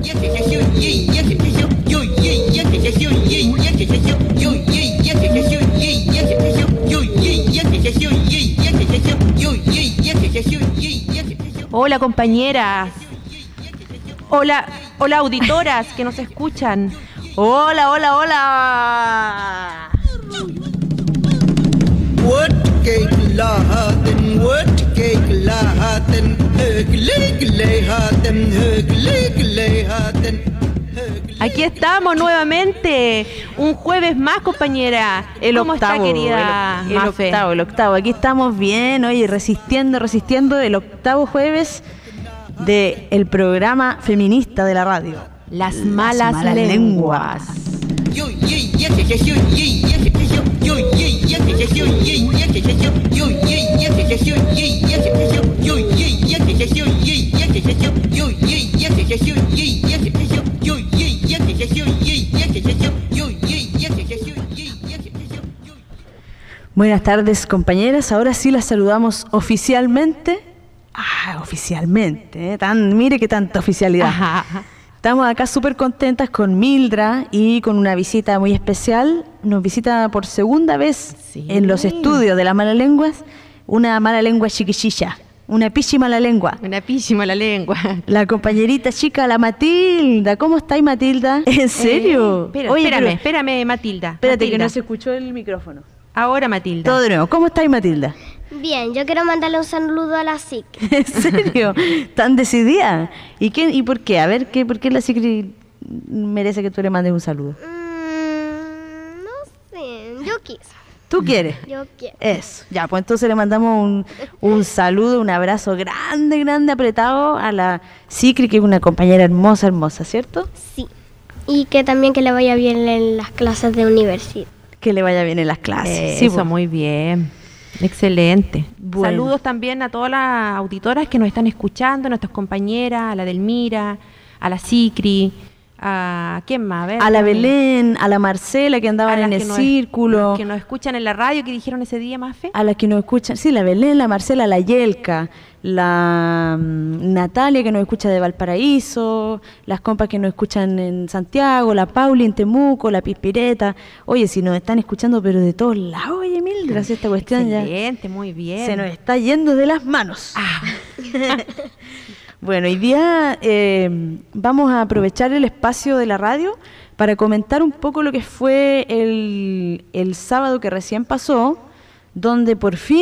Hola compañeras, hola auditoras que nos escuchan. Hola. Aquí estamos nuevamente, un jueves más, compañera. ¿Cómo está, querida Mafe? El octavo. Aquí estamos bien, oye, resistiendo el octavo jueves del programa feminista de la radio. Las malas lenguas. Buenas tardes, compañeras. Ahora sí las saludamos oficialmente. Oficialmente, mire qué tanta oficialidad. Ajá. Estamos acá súper contentas con Mildra y con una visita muy especial. Nos visita por segunda vez en los estudios de las malas lenguas una mala lengua chiquillilla, una pichi mala lengua. Una pichi mala lengua. La compañerita chica, la Matilda. ¿Cómo estáis, Matilda? ¿En serio? Espérame, Matilda. Espérate, que no se escuchó el micrófono. Ahora, Matilda. Todo de nuevo. ¿Cómo estáis, Matilda? Bien, yo quiero mandarle un saludo a la SIC. ¿En serio? ¿Tan decidida? ¿Y por qué? A ver, ¿por qué la SIC merece que tú le mandes un saludo? No sé, yo quise. ¿Tú quieres? Yo quiero. Eso. Ya, pues entonces le mandamos un saludo, un abrazo grande, apretado a la SICRI, que es una compañera hermosa, ¿cierto? Sí. Y que también que le vaya bien en las clases de universidad. Que le vaya bien en las clases. Sí, eso, muy bien. Excelente. Bueno. Saludos también a todas las auditoras que nos están escuchando, nuestras compañeras, a la Delmira, a la Sicri, a ¿quién más? A la Belén, a la Marcela que andaban en el círculo. Que nos escuchan en la radio, que dijeron ese día, Mafe. A las que nos escuchan, sí, la Belén, la Marcela, la Yelka, la Natalia que nos escucha de Valparaíso, las compas que nos escuchan en Santiago, la Pauli en Temuco, la Pispireta. Oye, si nos están escuchando pero de todos lados, oye, Mildred, gracias a esta cuestión. Excelente, muy bien. Se nos está yendo de las manos. Bueno, hoy día vamos a aprovechar el espacio de la radio para comentar un poco lo que fue el sábado que recién pasó, donde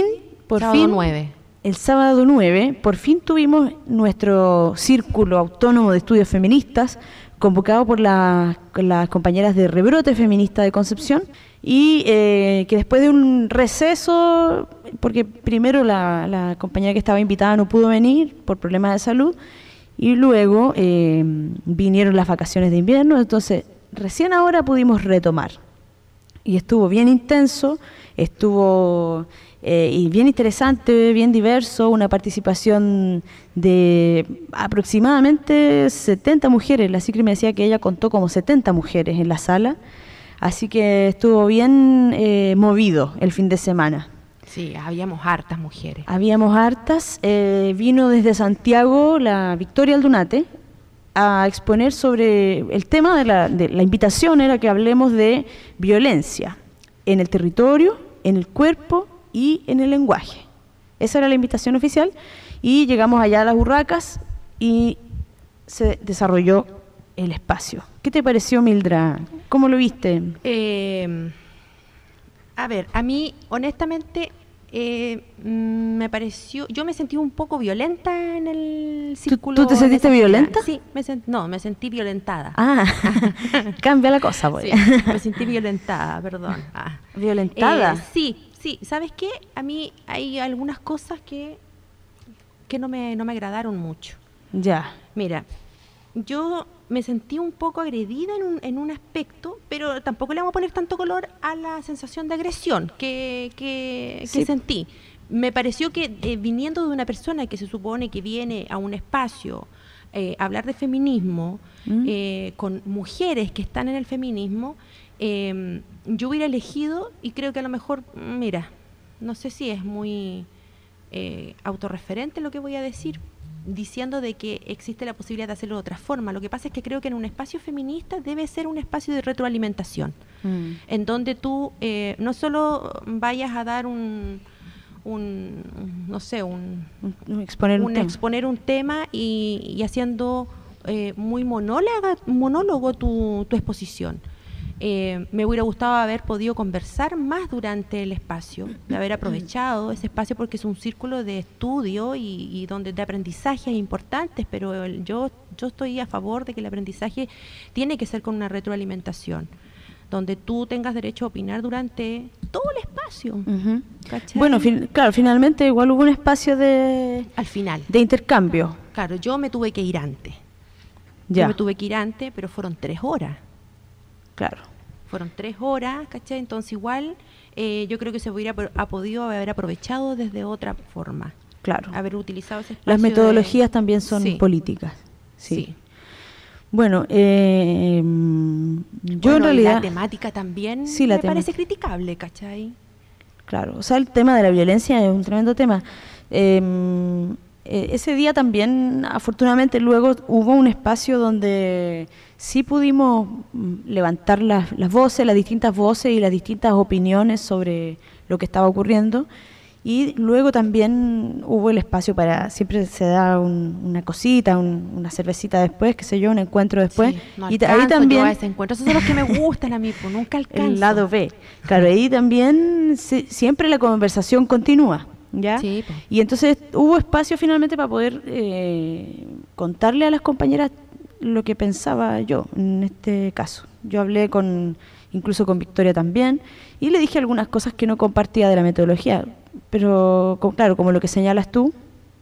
el sábado 9, por fin tuvimos nuestro círculo autónomo de estudios feministas, convocado por las compañeras de Rebrote Feminista de Concepción, y que después de un receso, porque primero la compañera que estaba invitada no pudo venir por problemas de salud, y luego vinieron las vacaciones de invierno, entonces recién ahora pudimos retomar. Y estuvo bien intenso, y bien interesante, bien diverso, una participación de aproximadamente 70 mujeres. La Sicri me decía que ella contó como 70 mujeres en la sala, así que estuvo bien movido el fin de semana. Sí, habíamos hartas mujeres. Vino desde Santiago la Victoria Aldunate a exponer sobre el tema de la invitación, era que hablemos de violencia en el territorio, en el cuerpo y en el lenguaje. Esa era la invitación oficial y llegamos allá a las Urracas y se desarrolló el espacio. ¿Qué te pareció, Mildra? ¿Cómo lo viste? A ver, a mí honestamente me pareció, yo me sentí un poco violenta en el círculo. ¿Tú te sentiste violenta? Sí, me sentí violentada. Cambia la cosa, pues. Sí, me sentí violentada, perdón. ¿Violentada? Sí, ¿sabes qué? A mí hay algunas cosas que no me agradaron mucho. Ya. Mira, yo me sentí un poco agredida en un aspecto, pero tampoco le vamos a poner tanto color a la sensación de agresión que sentí. Me pareció que viniendo de una persona que se supone que viene a un espacio a hablar de feminismo, con mujeres que están en el feminismo, yo hubiera elegido, y creo que a lo mejor, mira, no sé si es muy autorreferente lo que voy a decir, diciendo de que existe la posibilidad de hacerlo de otra forma. Lo que pasa es que creo que en un espacio feminista debe ser un espacio de retroalimentación, en donde tú no solo vayas a dar exponer un tema y haciendo muy monólogo tu exposición. Me hubiera gustado haber podido conversar más durante el espacio, de haber aprovechado ese espacio, porque es un círculo de estudio y donde de aprendizajes importantes, pero yo estoy a favor de que el aprendizaje tiene que ser con una retroalimentación, donde tú tengas derecho a opinar durante todo el espacio. Bueno, claro, finalmente igual hubo un espacio al final de intercambio. Claro, yo me tuve que ir antes. Pero fueron 3 horas. Claro. Fueron 3 horas, ¿cachai? Entonces igual yo creo que se ha podido haber aprovechado desde otra forma. Claro. Haber utilizado ese espacio. Las metodologías también son políticas. Sí. Bueno, yo en realidad... La temática también parece criticable, ¿cachai? Claro, o sea, el tema de la violencia es un tremendo tema. Ese día también, afortunadamente, luego hubo un espacio donde sí pudimos levantar las voces, las distintas voces y las distintas opiniones sobre lo que estaba ocurriendo. Y luego también hubo el espacio para, siempre se da una cosita, una cervecita después, qué sé yo, un encuentro después. Sí, no y ahí también ese encuentro, esos son los que me gustan a mí, pues nunca alcanzo. El lado B. Claro, ahí también siempre la conversación continúa, ¿ya? Sí, pues. Y entonces hubo espacio finalmente para poder contarle a las compañeras lo que pensaba yo en este caso. Yo hablé incluso con Victoria también, y le dije algunas cosas que no compartía de la metodología, pero claro, como lo que señalas tú,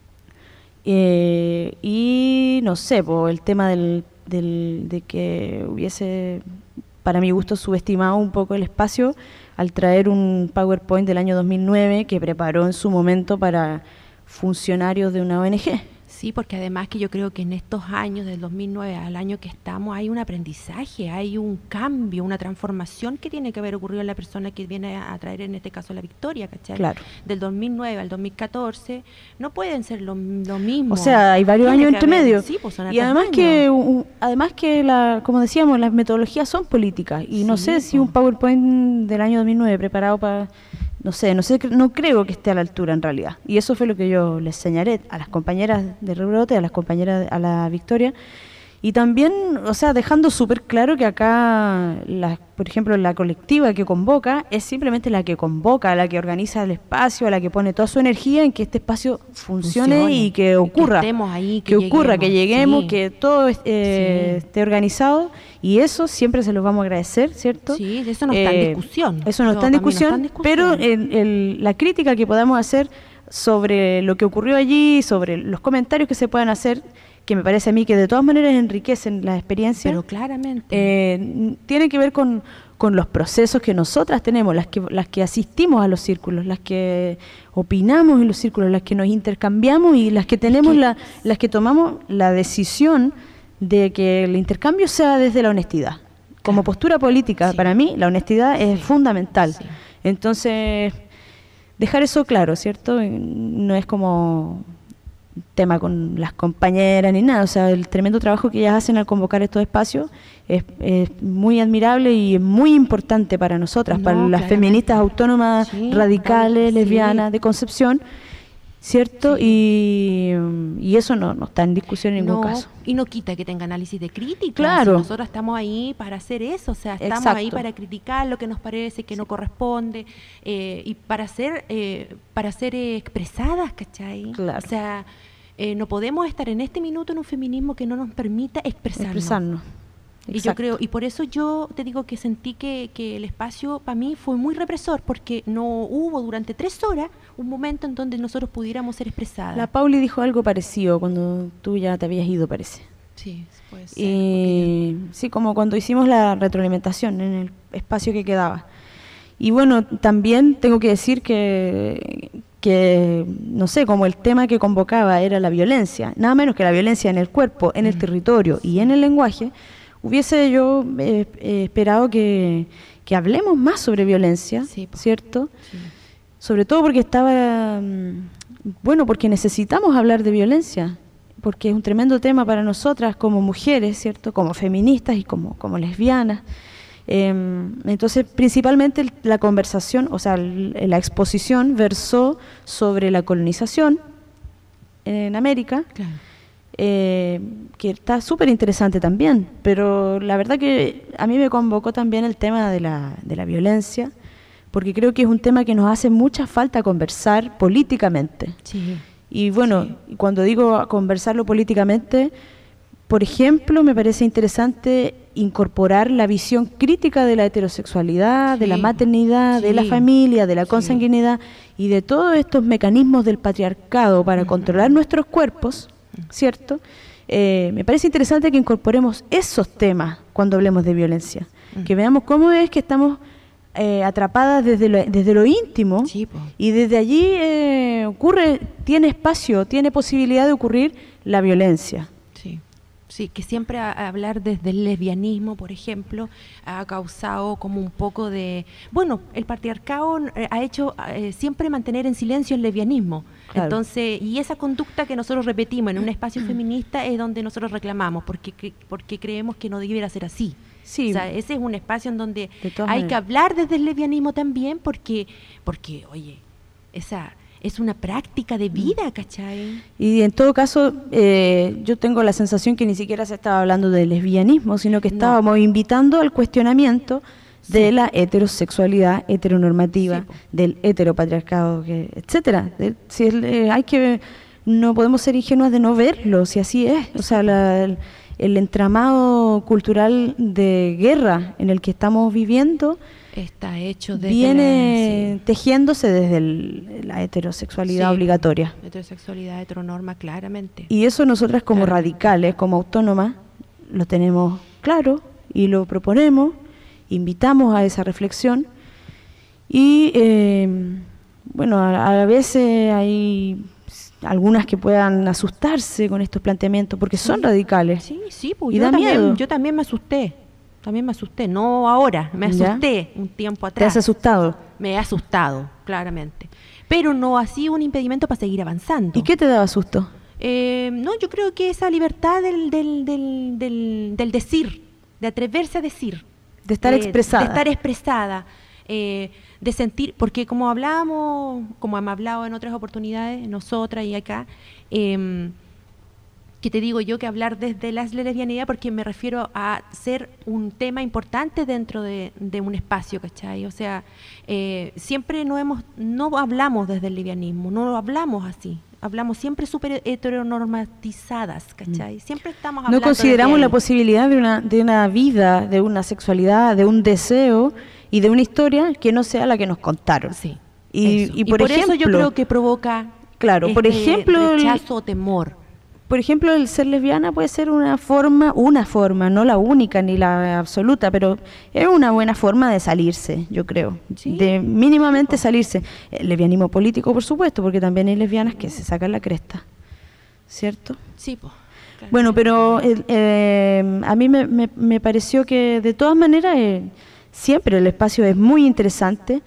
y no sé, el tema de que hubiese, para mi gusto, subestimado un poco el espacio al traer un PowerPoint del año 2009 que preparó en su momento para funcionarios de una ONG. Sí, porque además que yo creo que en estos años, del 2009 al año que estamos, hay un aprendizaje, hay un cambio, una transformación que tiene que haber ocurrido en la persona que viene a traer, en este caso, la Victoria, ¿cachai? Claro. Del 2009 al 2014 no pueden ser lo mismo. O sea, hay varios años entre medio. Sí, pues son y además que, como decíamos, las metodologías son políticas. Y no sé si un PowerPoint del año 2009 preparado para... No creo que esté a la altura en realidad. Y eso fue lo que yo les señalé a las compañeras de Rebrote, a las compañeras, a la Victoria. Y también, o sea, dejando súper claro que acá, por ejemplo, la colectiva que convoca es simplemente la que convoca, la que organiza el espacio, la que pone toda su energía en que este espacio funcione y que ocurra. Que estemos ahí, que lleguemos, que todo esté organizado. Y eso siempre se los vamos a agradecer, ¿cierto? Sí, eso no está en discusión. Eso no está en discusión, pero la crítica que podamos hacer sobre lo que ocurrió allí, sobre los comentarios que se puedan hacer, que me parece a mí que de todas maneras enriquecen la experiencia. Pero claramente. Tiene que ver con los procesos que nosotras tenemos, las que asistimos a los círculos, las que opinamos en los círculos, las que nos intercambiamos y las que tenemos las que tomamos la decisión de que el intercambio sea desde la honestidad. Como postura política, para mí, la honestidad es fundamental. Sí. Entonces, dejar eso claro, ¿cierto? No es como tema con las compañeras ni nada, o sea, el tremendo trabajo que ellas hacen al convocar estos espacios es muy admirable y es muy importante para nosotras, para las feministas autónomas, radicales, lesbianas, de Concepción, ¿cierto? Sí. Y eso no está en discusión en ningún caso. Y no quita que tenga análisis de crítica. Claro. Si nosotros estamos ahí para hacer eso, o sea, estamos ahí para criticar lo que nos parece que no corresponde y para ser expresadas, ¿cachai? Claro. O sea, no podemos estar en este minuto en un feminismo que no nos permita expresarnos. Y yo creo, y por eso yo te digo que sentí que el espacio para mí fue muy represor, porque no hubo durante 3 horas un momento en donde nosotros pudiéramos ser expresadas. La Pauli dijo algo parecido cuando tú ya te habías ido, parece. Sí, puede ser. Sí, como cuando hicimos la retroalimentación en el espacio que quedaba. Y bueno, también tengo que decir que no sé, como el tema que convocaba era la violencia, nada menos que la violencia en el cuerpo, en el territorio y en el lenguaje, hubiese yo esperado que hablemos más sobre violencia, ¿cierto? Sí. Sobre todo porque porque necesitamos hablar de violencia. porque es un tremendo tema para nosotras como mujeres, ¿cierto? Como feministas y como lesbianas. Entonces, principalmente la conversación, o sea, la exposición versó sobre la colonización en América, Claro. Que está súper interesante también, pero la verdad que a mí me convocó también el tema de la violencia, porque creo que es un tema que nos hace mucha falta conversar políticamente. Sí. Y bueno, cuando digo conversarlo políticamente, por ejemplo, me parece interesante incorporar la visión crítica de la heterosexualidad, de la Sí. maternidad, de la Sí. familia, de la Sí. consanguinidad y de todos estos mecanismos del patriarcado para controlar nuestros cuerpos, ¿cierto? Me parece interesante que incorporemos esos temas cuando hablemos de violencia, que veamos cómo es que estamos atrapadas desde lo íntimo, Sí, po. y desde allí tiene espacio, tiene posibilidad de ocurrir la violencia. Sí. Sí, que siempre hablar desde el lesbianismo, por ejemplo, ha causado como un poco de... Bueno, el patriarcado ha hecho siempre mantener en silencio el lesbianismo. Claro. Entonces, y esa conducta que nosotros repetimos en un espacio feminista es donde nosotros reclamamos, porque creemos que no debiera ser así. Sí. O sea, ese es un espacio en donde De todas hay maneras. que hablar desde el lesbianismo también, porque oye, esa es una práctica de vida, ¿cachai? Y en todo caso, yo tengo la sensación que ni siquiera se estaba hablando de lesbianismo, sino que No. estábamos invitando al cuestionamiento de la heterosexualidad heteronormativa, Sí, po. del heteropatriarcado, etcétera. No podemos ser ingenuas de no verlo, si así es. O sea, el entramado cultural de guerra en el que estamos viviendo Está hecho desde viene tejiéndose desde la heterosexualidad Sí. obligatoria. Heterosexualidad, heteronorma, claramente. Y eso nosotras como Claro. radicales, como autónomas, lo tenemos claro y lo proponemos, invitamos a esa reflexión y bueno, a veces hay algunas que puedan asustarse con estos planteamientos porque son radicales. Sí, sí, pues Y da miedo. yo también me asusté. No ahora, me ¿Ya? asusté un tiempo ¿Te has atrás. asustado? Me he asustado, claramente. Pero no ha sido un impedimento para seguir avanzando. ¿Y qué te daba susto? No, yo creo que esa libertad del decir, de atreverse a decir. De estar expresada. De estar expresada, de sentir, porque como hablábamos, como hemos hablado en otras oportunidades, nosotras y acá, que te digo yo que hablar desde la lesbianidad, porque me refiero a ser un tema importante dentro de un espacio, ¿cachai? O sea, siempre no hablamos desde el lesbianismo, no lo hablamos así. Hablamos siempre súper heteronormatizadas, ¿cachai? Siempre estamos hablando No consideramos desde la ahí. posibilidad de una vida, de una sexualidad, de un deseo y de una historia que no sea la que nos contaron. Sí. Y Eso. por eso ejemplo, yo creo que provoca claro, por ejemplo, rechazo o temor. Por ejemplo, el ser lesbiana puede ser una forma, no la única ni la absoluta, pero es una buena forma de salirse, yo creo, Sí. de mínimamente salirse. El lesbianismo político, por supuesto, porque también hay lesbianas que se sacan la cresta, ¿cierto? Sí, pues. Bueno, pero a mí me pareció que de todas maneras siempre el espacio es muy interesante,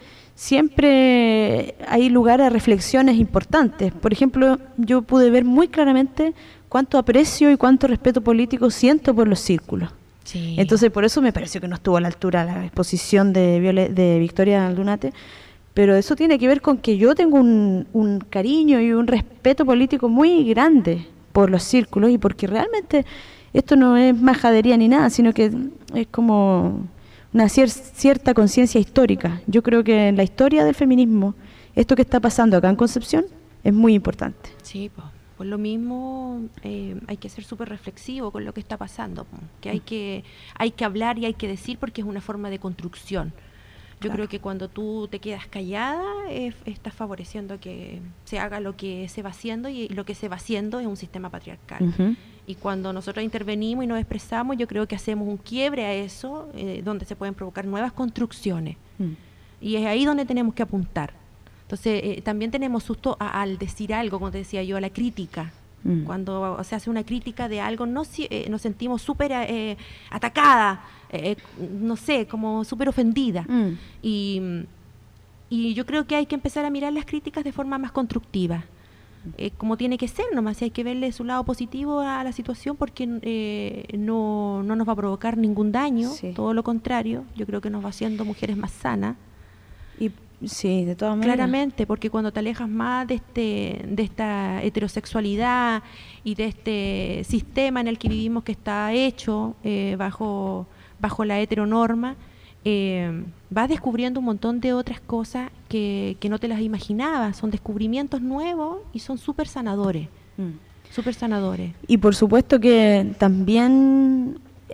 siempre hay lugar a reflexiones importantes. Por ejemplo, yo pude ver muy claramente cuánto aprecio y cuánto respeto político siento por los círculos. Sí. Entonces, por eso me pareció que no estuvo a la altura la exposición de Victoria Aldunate, pero eso tiene que ver con que yo tengo un cariño y un respeto político muy grande por los círculos y porque realmente esto no es majadería ni nada, sino que es como una cierta conciencia histórica. Yo creo que en la historia del feminismo, esto que está pasando acá en Concepción es muy importante. Sí, pues. Por lo mismo hay que ser súper reflexivo con lo que está pasando, po, que hay que hablar y hay que decir porque es una forma de construcción. Yo Claro. creo que cuando tú te quedas callada, estás favoreciendo que se haga lo que se va haciendo y lo que se va haciendo es un sistema patriarcal. Ujú. Y cuando nosotros intervenimos y nos expresamos, yo creo que hacemos un quiebre a eso, donde se pueden provocar nuevas construcciones. Mm. Y es ahí donde tenemos que apuntar. Entonces, también tenemos susto al decir algo, como te decía yo, a la crítica. Mm. Cuando se hace una crítica de algo, nos sentimos súper atacada, no sé, como súper ofendida. Mm. Y yo creo que hay que empezar a mirar las críticas de forma más constructiva. como tiene que ser nomás, si hay que verle su lado positivo a la situación porque no nos va a provocar ningún daño, todo lo contrario, yo creo que nos va haciendo mujeres más sanas. Y sí, de todas maneras. Claramente, porque cuando te alejas más de esta heterosexualidad y de este sistema en el que vivimos que está hecho bajo la heteronorma, vas descubriendo un montón de otras cosas que no te las imaginabas. Son descubrimientos nuevos y son súper sanadores. Súper sanadores. Y por supuesto que también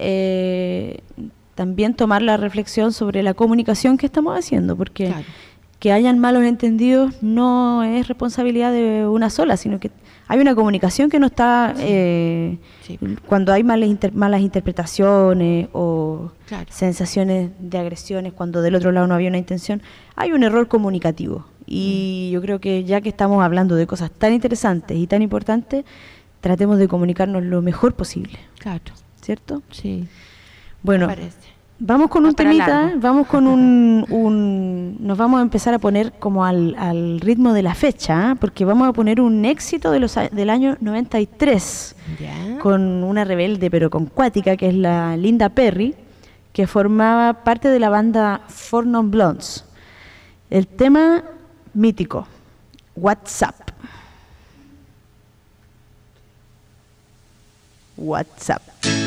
tomar la reflexión sobre la comunicación que estamos haciendo, porque que hayan malos entendidos no es responsabilidad de una sola, sino que hay una comunicación que no está, cuando hay malas interpretaciones o sensaciones de agresiones, cuando del otro lado no había una intención, hay un error comunicativo. Y yo creo que ya que estamos hablando de cosas tan interesantes y tan importantes, tratemos de comunicarnos lo mejor posible. Claro. ¿Cierto? Sí. Bueno, vamos con un temita, vamos con nos vamos a empezar a poner como al ritmo de la fecha, porque vamos a poner un éxito del año 93, con una rebelde pero con cuática, que es la Linda Perry, que formaba parte de la banda Four Non Blondes. El tema mítico, WhatsApp. WhatsApp.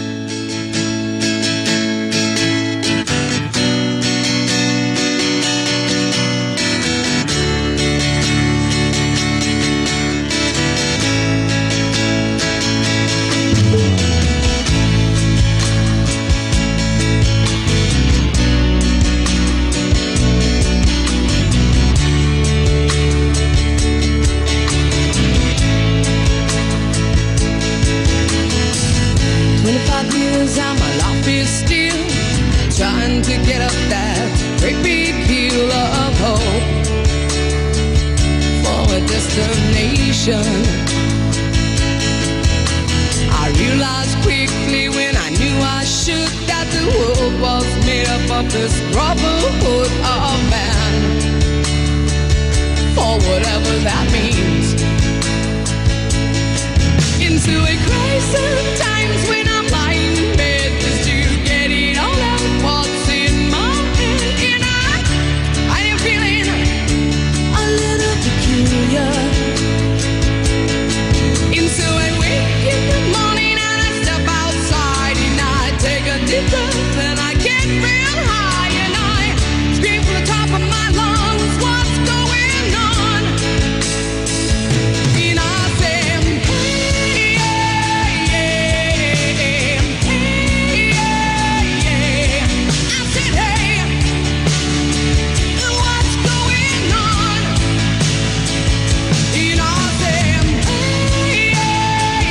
25 years and my life is still trying to get up that great big hill of hope for a destination. I realized quickly when I knew I should that the world was made up of this brotherhood of man, for whatever that means. Into a crisis times when I'm lying in bed just to get it all out what's in my head. And I am feeling a little peculiar. And so I wake in the morning and I step outside and I take a deep breath and I get real high and I scream from the top of my lungs, what's going on? And I say,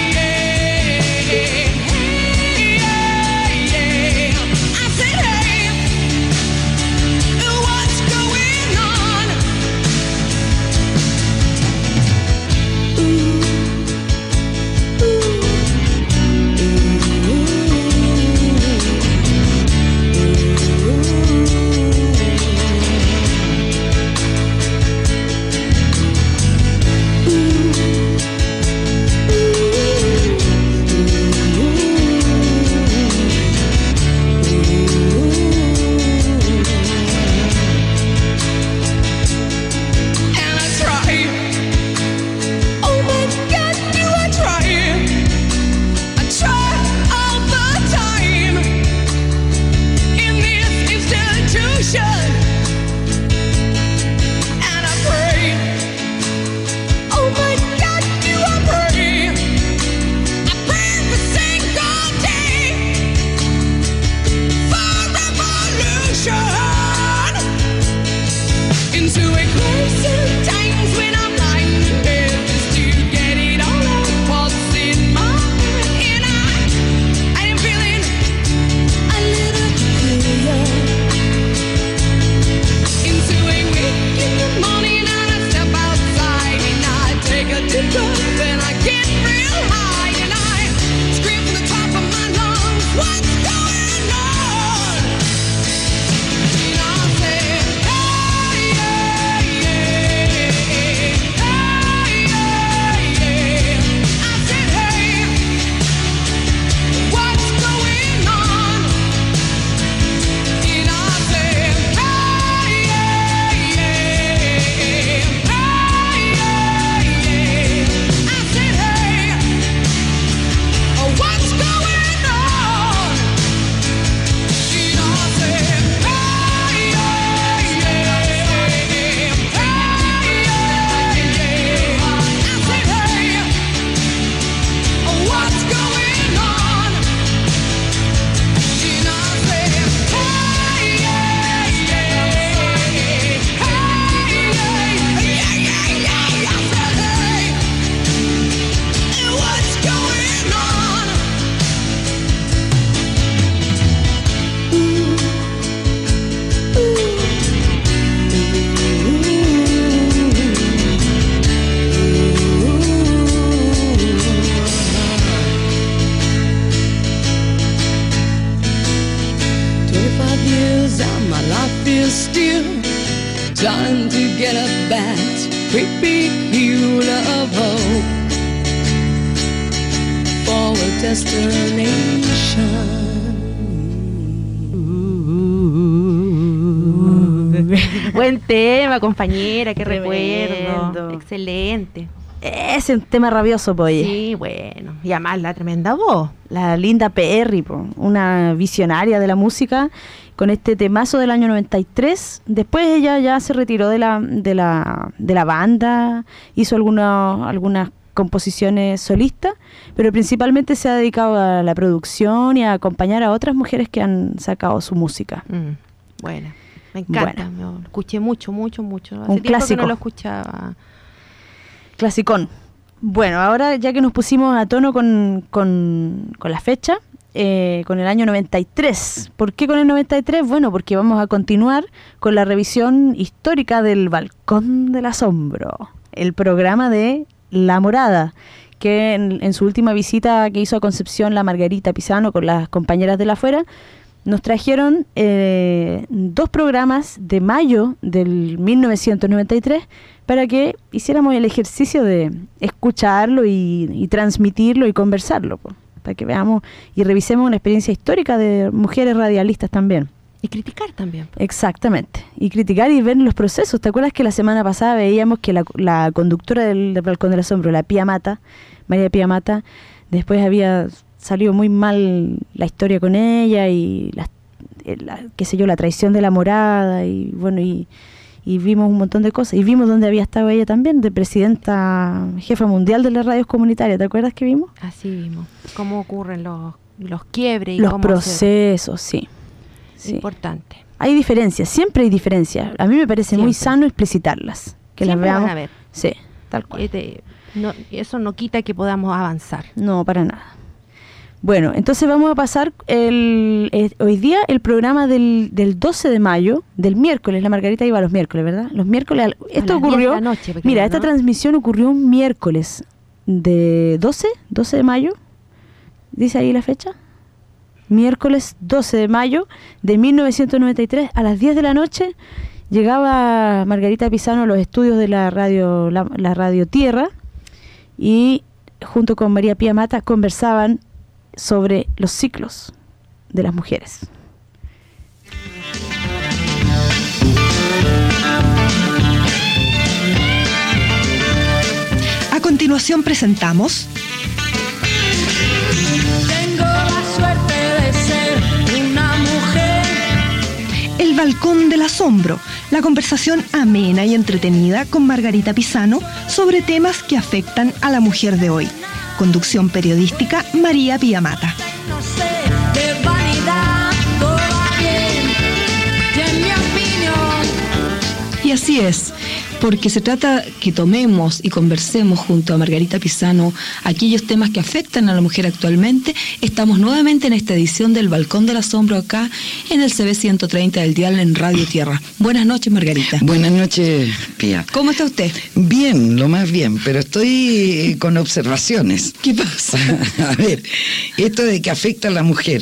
I said, hey, 'cause my life is still trying to get up that great big hill of hope for a destination. Buen tema, compañera, qué Tremendo. recuerdo. Excelente. Es un tema rabioso, po, oye. Sí, bueno. Y además la tremenda voz. La Linda Perry, po, una visionaria de la música, con este temazo del año 93. Después ella ya se retiró de la banda, hizo algunas composiciones solistas, pero principalmente se ha dedicado a la producción y a acompañar a otras mujeres que han sacado su música. Bueno, me encanta. Bueno. Lo escuché mucho. Hace Un tiempo clásico. que no lo escuchaba. Clasicón. Bueno, ahora ya que nos pusimos a tono con la fecha, con el año 93. ¿Por qué con el 93? Bueno, porque vamos a continuar con la revisión histórica del Balcón del Asombro, el programa de La Morada, que en su última visita que hizo a Concepción la Margarita Pisano con las compañeras de la afuera, nos trajeron 2 programas de mayo del 1993 para que hiciéramos el ejercicio de escucharlo y transmitirlo y conversarlo, po, para que veamos y revisemos una experiencia histórica de mujeres radialistas también. Y criticar también. Exactamente, y criticar y ver los procesos. ¿Te acuerdas que la semana pasada veíamos que la conductora del Balcón del Asombro, la Pía Mata, María Pía Mata, después había salido muy mal la historia con ella y qué sé yo, la traición de La Morada y bueno, y vimos un montón de cosas, y vimos dónde había estado ella también, de presidenta, jefa mundial de las radios comunitarias. ¿Te acuerdas que vimos? Así vimos. Cómo ocurren los quiebres y Los cómo procesos, sí. Sí. Importante. Hay diferencias, siempre hay diferencias. A mí me parece muy Siempre. sano explicitarlas, que las Siempre van veamos. a haber. Sí, tal cual. Eso no quita que podamos avanzar. No, para nada. Bueno, entonces vamos a pasar hoy día el programa del 12 de mayo, del miércoles. La Margarita iba los miércoles, ¿verdad? Los miércoles. Esto las 10 ocurrió. de la noche, creo, Mira, ¿no? esta transmisión ocurrió un miércoles de 12 de mayo. ¿Dice ahí la fecha? Miércoles 12 de mayo de 1993 a las 10 de la noche. Llegaba Margarita Pisano a los estudios de la radio Tierra y junto con María Pía Mata conversaban sobre los ciclos de las mujeres. A continuación presentamos Tengo la suerte de ser una mujer. El Balcón del Asombro, la conversación amena y entretenida con Margarita Pisano sobre temas que afectan a la mujer de hoy. Conducción periodística María Pía Mata. No sé, de vanidad, todo va bien. Y en mi opinión, Y así es, porque se trata que tomemos y conversemos junto a Margarita Pisano aquellos temas que afectan a la mujer actualmente. Estamos nuevamente en esta edición del Balcón del Asombro acá en el CB 130 del dial en Radio Tierra. Buenas noches, Margarita. Buenas noches, Pía. ¿Cómo está usted? Bien, lo más bien, pero estoy con observaciones. ¿Qué pasa? A ver, esto de que afecta a la mujer,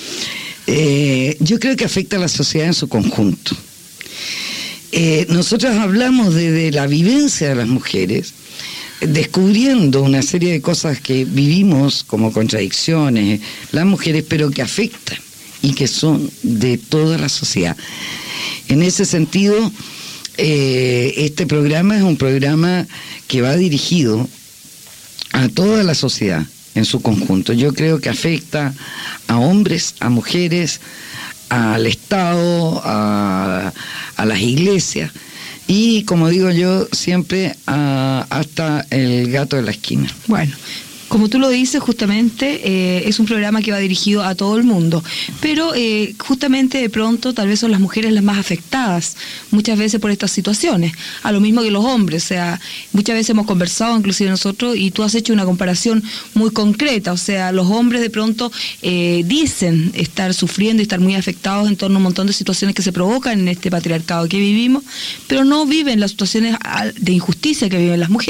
yo creo que afecta a la sociedad en su conjunto. Nosotros hablamos de la vivencia de las mujeres, descubriendo una serie de cosas que vivimos como contradicciones, las mujeres, pero que afectan y que son de toda la sociedad. En ese sentido, este programa es un programa que va dirigido a toda la sociedad en su conjunto. Yo creo que afecta a hombres, a mujeres, al Estado, a las iglesias y, como digo yo, siempre hasta el gato de la esquina. Bueno, como tú lo dices, justamente es un programa que va dirigido a todo el mundo, pero justamente de pronto tal vez son las mujeres las más afectadas muchas veces por estas situaciones, a lo mismo que los hombres. O sea, muchas veces hemos conversado, inclusive nosotros, y tú has hecho una comparación muy concreta. O sea, los hombres de pronto dicen estar sufriendo y estar muy afectados en torno a un montón de situaciones que se provocan en este patriarcado que vivimos, pero no viven las situaciones de injusticia que viven las mujeres.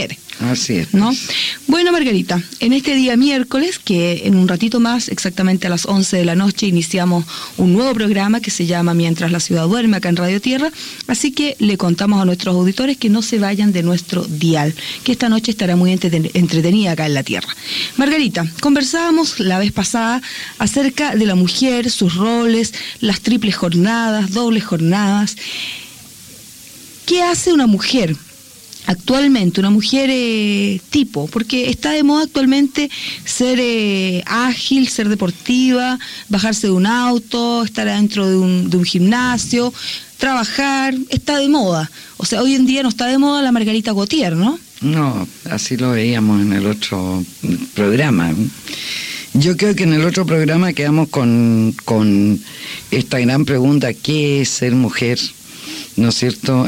Así es. ¿No? Bueno, Margarita, en este día miércoles, que en un ratito más, exactamente a las 11 de la noche, iniciamos un nuevo programa que se llama Mientras la ciudad duerme, acá en Radio Tierra, así que le contamos a nuestros auditores que no se vayan de nuestro dial, que esta noche estará muy entretenida acá en la Tierra. Margarita, conversábamos la vez pasada acerca de la mujer, sus roles, las triples jornadas, dobles jornadas. ¿Qué hace una mujer actualmente, una mujer tipo? Porque está de moda actualmente ser ágil, ser deportiva, bajarse de un auto, estar adentro de un gimnasio, trabajar, está de moda. O sea, hoy en día no está de moda la Margarita Gautier, ¿no? No, así lo veíamos en el otro programa. Yo creo que en el otro programa quedamos con esta gran pregunta: ¿qué es ser mujer? ¿No es cierto?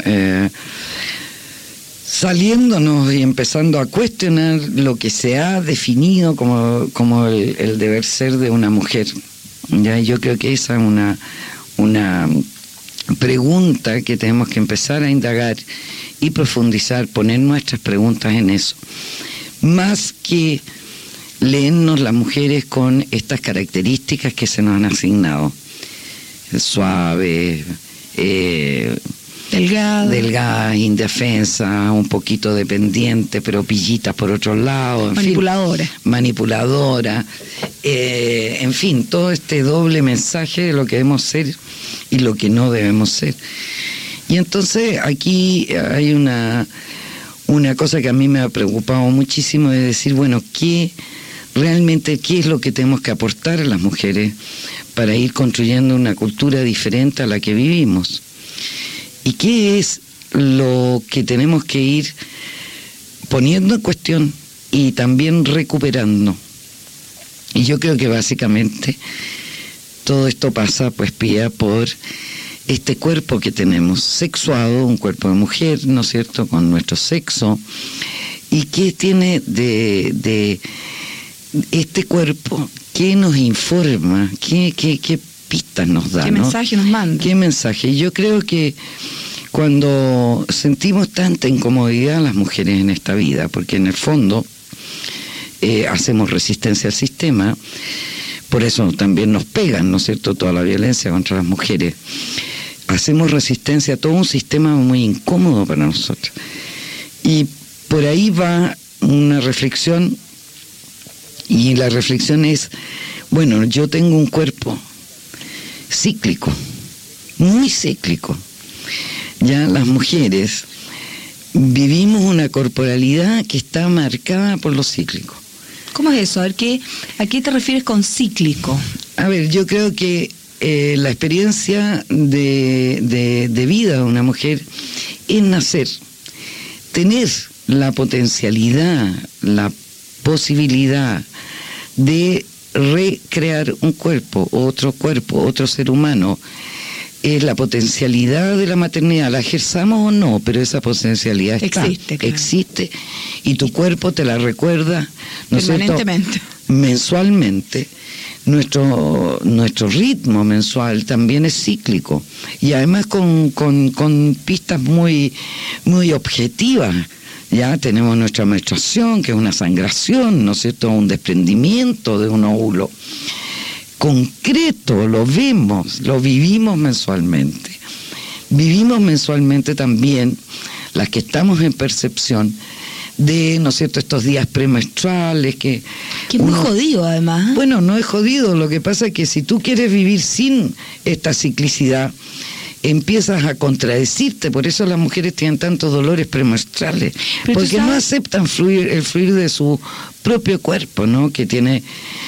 Saliéndonos y empezando a cuestionar lo que se ha definido como el deber ser de una mujer. ¿Ya? Yo creo que esa es una pregunta que tenemos que empezar a indagar y profundizar, poner nuestras preguntas en eso. Más que leernos las mujeres con estas características que se nos han asignado. Suave, delgada, indefensa, un poquito dependiente, pero pillitas por otro lado. Manipuladora. En fin, todo este doble mensaje de lo que debemos ser y lo que no debemos ser. Y entonces aquí hay una cosa que a mí me ha preocupado muchísimo, de decir, bueno, ¿qué es lo que tenemos que aportar a las mujeres para ir construyendo una cultura diferente a la que vivimos? ¿Y qué es lo que tenemos que ir poniendo en cuestión y también recuperando? Y yo creo que básicamente todo esto pasa, pues, Pía, por este cuerpo que tenemos, sexuado, un cuerpo de mujer, ¿no es cierto?, con nuestro sexo. ¿Y qué tiene de este cuerpo? ¿Qué nos informa? ¿Qué pistas nos da? ¿Qué mensaje nos manda? ¿Qué mensaje? Yo creo que cuando sentimos tanta incomodidad las mujeres en esta vida, porque en el fondo hacemos resistencia al sistema, por eso también nos pegan, ¿no es cierto?, toda la violencia contra las mujeres. Hacemos resistencia a todo un sistema muy incómodo para nosotros. Y por ahí va una reflexión, y la reflexión es, bueno, yo tengo un cuerpo cíclico, muy cíclico. Ya las mujeres vivimos una corporalidad que está marcada por lo cíclico. ¿Cómo es eso? A ver, ¿a qué te refieres con cíclico? A ver, yo creo que la experiencia de vida de una mujer es nacer, tener la potencialidad, la posibilidad de recrear un cuerpo, otro ser humano. Es la potencialidad de la maternidad, la ejerzamos o no, pero esa potencialidad está, existe, y tu cuerpo te la recuerda, ¿no es cierto?, mensualmente. Nuestro ritmo mensual también es cíclico, y además con pistas muy, muy objetivas. Ya tenemos nuestra menstruación, que es una sangración, ¿no es cierto?, un desprendimiento de un óvulo concreto, lo vemos, lo vivimos mensualmente. Vivimos mensualmente también, las que estamos en percepción de, ¿no es cierto?, estos días premenstruales que es muy jodido, además. Bueno, no es jodido, lo que pasa es que si tú quieres vivir sin esta ciclicidad, empiezas a contradecirte. Por eso las mujeres tienen tantos dolores premenstruales, porque no aceptan el fluir de su propio cuerpo, ¿no?, que tiene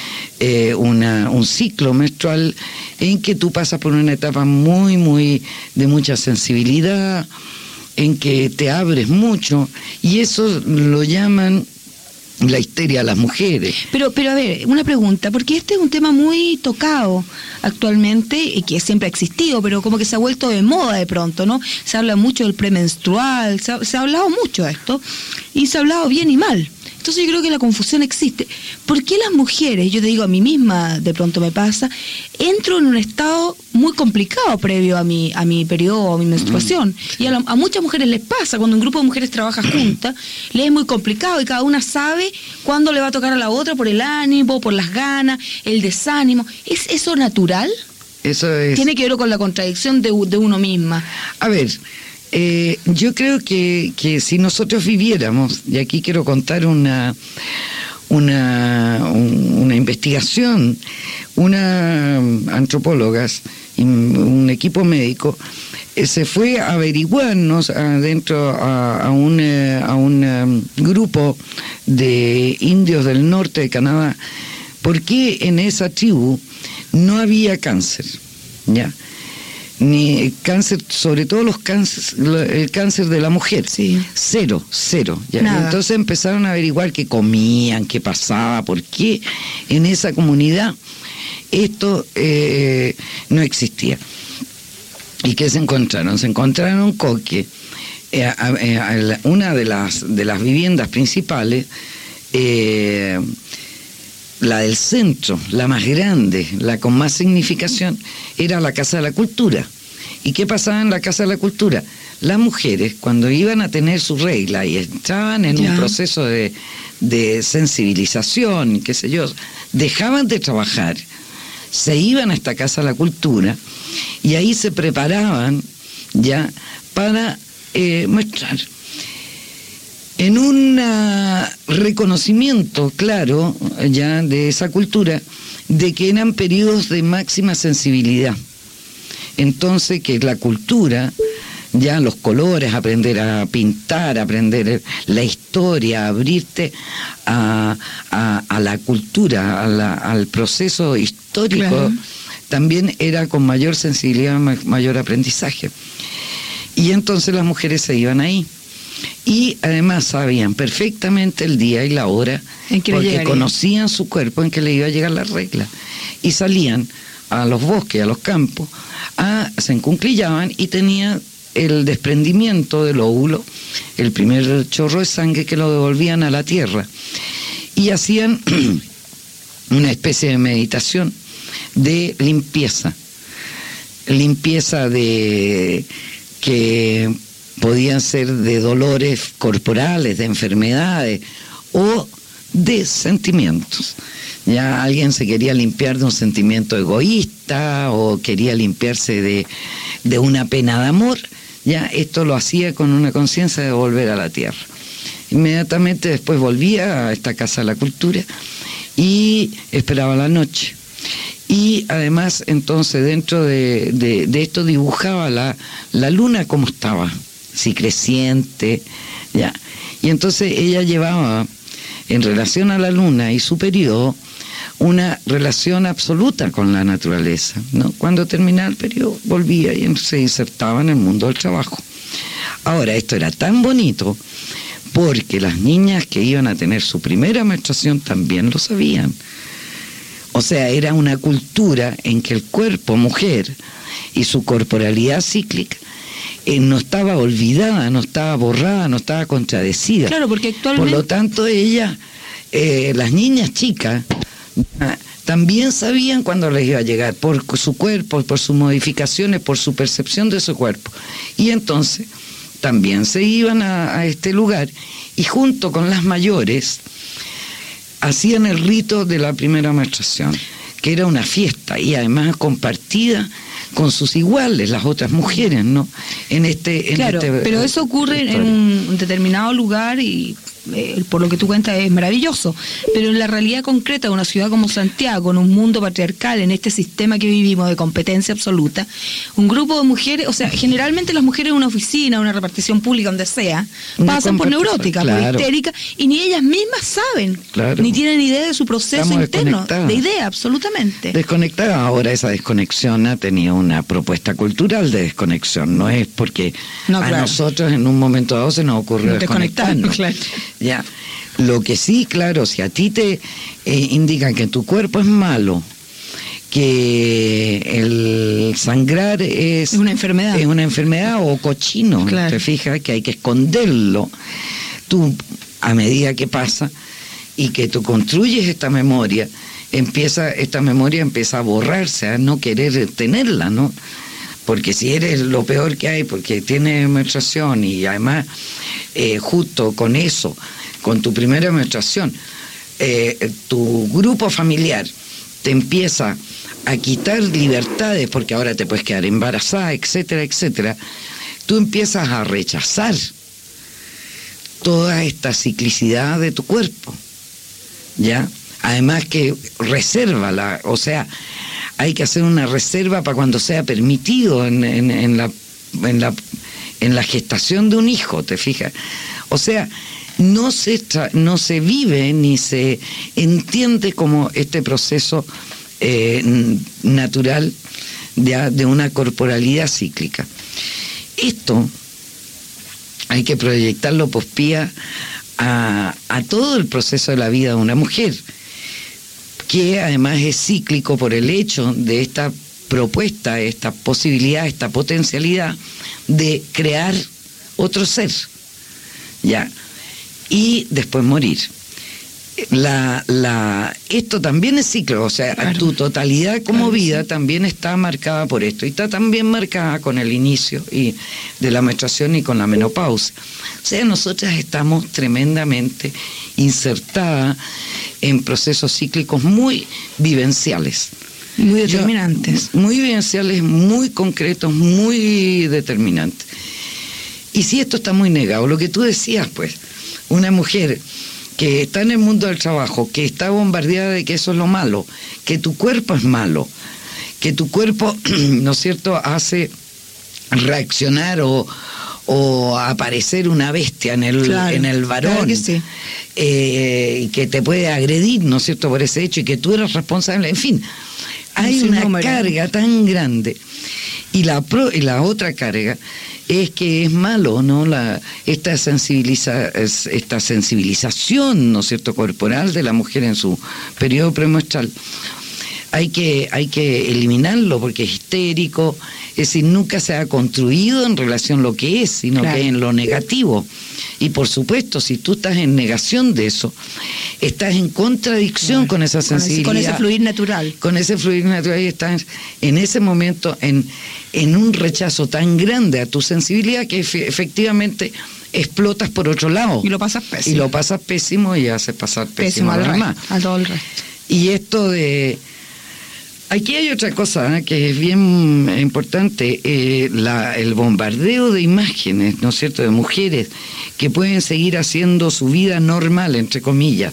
un ciclo menstrual en que tú pasas por una etapa muy de mucha sensibilidad, en que te abres mucho, y eso lo llaman la histeria a las mujeres. Pero a ver, una pregunta, porque este es un tema muy tocado actualmente y que siempre ha existido, pero como que se ha vuelto de moda de pronto, ¿no? Se habla mucho del premenstrual, se ha hablado mucho de esto, y se ha hablado bien y mal. Entonces yo creo que la confusión existe. ¿Por qué las mujeres, yo te digo a mí misma, de pronto me pasa, entro en un estado muy complicado previo a mi periodo, a mi menstruación? Y a muchas mujeres les pasa, cuando un grupo de mujeres trabaja juntas, les es muy complicado y cada una sabe cuándo le va a tocar a la otra por el ánimo, por las ganas, el desánimo. ¿Es eso natural? Eso es... Tiene que ver con la contradicción de uno misma. A ver, yo creo que si nosotros viviéramos, y aquí quiero contar una investigación, una antropóloga y un equipo médico se fue a averiguarnos adentro a un grupo de indios del norte de Canadá, por qué en esa tribu no había cáncer, ¿ya? Ni cáncer, sobre todo el cáncer de la mujer, Sí. cero, ¿ya? Nada. Entonces empezaron a averiguar qué comían, qué pasaba, por qué en esa comunidad esto no existía. ¿Y qué se encontraron? Se encontraron con que una de las viviendas principales, la del centro, la más grande, la con más significación, era la Casa de la Cultura. ¿Y qué pasaba en la Casa de la Cultura? Las mujeres, cuando iban a tener su regla y estaban en un proceso de sensibilización, qué sé yo, dejaban de trabajar, se iban a esta Casa de la Cultura y ahí se preparaban ya para mostrar. En un reconocimiento claro ya de esa cultura, de que eran periodos de máxima sensibilidad. Entonces, que la cultura, ya los colores, aprender a pintar, aprender la historia, abrirte a la cultura, al proceso histórico, Claro. también era con mayor sensibilidad, mayor aprendizaje. Y entonces las mujeres se iban ahí. Y además sabían perfectamente el día y la hora, En que le porque llegaría. conocían su cuerpo en que le iba a llegar la regla. Y salían a los bosques, a los campos, se encunclillaban y tenían el desprendimiento del óvulo, el primer chorro de sangre que lo devolvían a la tierra. Y hacían una especie de meditación de limpieza de que podían ser de dolores corporales, de enfermedades o de sentimientos. Ya alguien se quería limpiar de un sentimiento egoísta o quería limpiarse de una pena de amor, ya esto lo hacía con una conciencia de volver a la tierra. Inmediatamente después volvía a esta Casa de la Cultura y esperaba la noche. Y además entonces dentro de esto dibujaba la luna como estaba, si creciente, ya. Y entonces ella llevaba en relación a la luna y su periodo una relación absoluta con la naturaleza, ¿no? Cuando terminaba el periodo volvía y se insertaba en el mundo del trabajo. Ahora, esto era tan bonito porque las niñas que iban a tener su primera menstruación también lo sabían. O sea, era una cultura en que el cuerpo mujer y su corporalidad cíclica no estaba olvidada, no estaba borrada, no estaba contradecida. Claro, porque actualmente... Por lo tanto, las niñas chicas, también sabían cuándo les iba a llegar, por su cuerpo, por sus modificaciones, por su percepción de su cuerpo. Y entonces también se iban a este lugar y junto con las mayores hacían el rito de la primera menstruación, que era una fiesta y además compartida con sus iguales, las otras mujeres, ¿no? Claro, pero eso ocurre en un determinado lugar y por lo que tú cuentas es maravilloso, pero en la realidad concreta de una ciudad como Santiago, en un mundo patriarcal, en este sistema que vivimos de competencia absoluta, un grupo de mujeres, o sea, generalmente las mujeres en una oficina, una repartición pública, donde sea, pasan por neuróticas, por histéricas, y ni ellas mismas saben, Claro. ni tienen idea de su proceso Estamos interno, desconectadas. de idea, absolutamente. Desconectada. Ahora esa desconexión ha tenido una propuesta cultural de desconexión, no es porque No, a claro. nosotros en un momento dado se nos ocurrió desconectarnos. Claro. Ya. Lo que sí, claro, si a ti te indican que tu cuerpo es malo, que el sangrar es una enfermedad. Es una enfermedad o cochino, Claro. te fijas que hay que esconderlo. Tú a medida que pasa y que tú construyes esta memoria empieza a borrarse, a no querer tenerla, ¿no? Porque si eres lo peor que hay, porque tienes menstruación y además justo con eso, con tu primera menstruación, tu grupo familiar te empieza a quitar libertades porque ahora te puedes quedar embarazada, etcétera, etcétera, tú empiezas a rechazar toda esta ciclicidad de tu cuerpo, ¿ya? Además que resérvala, o sea, hay que hacer una reserva para cuando sea permitido en la gestación de un hijo, ¿te fijas? O sea, no se vive ni se entiende como este proceso natural de una corporalidad cíclica. Esto hay que proyectarlo pospía a todo el proceso de la vida de una mujer, que además es cíclico por el hecho de esta propuesta, esta posibilidad, esta potencialidad de crear otro ser, ¿ya? Y después morir. Esto también es cíclico, o sea, claro, tu totalidad como vida también está marcada por esto, y está también marcada con el inicio de la menstruación y con la menopausia. O sea, nosotras estamos tremendamente insertadas en procesos cíclicos muy vivenciales. Muy determinantes. Muy vivenciales, muy concretos, muy determinantes. Y si esto está muy negado, lo que tú decías, pues, una mujer que está en el mundo del trabajo, que está bombardeada de que eso es lo malo, que tu cuerpo es malo, que tu cuerpo, ¿no es cierto?, hace reaccionar o aparecer una bestia en el varón, claro que sí, y que te puede agredir, ¿no es cierto?, por ese hecho, y que tú eres responsable, en fin, hay una carga tan grande. Y la otra carga es que es malo, ¿no?, esta sensibilización, ¿no es cierto?, corporal de la mujer en su periodo premenstrual. Hay que eliminarlo porque es histérico, es decir, nunca se ha construido en relación a lo que es, sino claro, que en lo negativo. Y por supuesto, si tú estás en negación de eso, estás en contradicción con esa sensibilidad. Con ese fluir natural. Con ese fluir natural, y estás en ese momento en un rechazo tan grande a tu sensibilidad que efectivamente explotas por otro lado. Y lo pasas pésimo. Y haces pasar pésimo a los demás. A todo el resto. Y esto de... Aquí hay otra cosa que es bien importante, el bombardeo de imágenes, ¿no es cierto?, de mujeres que pueden seguir haciendo su vida normal, entre comillas,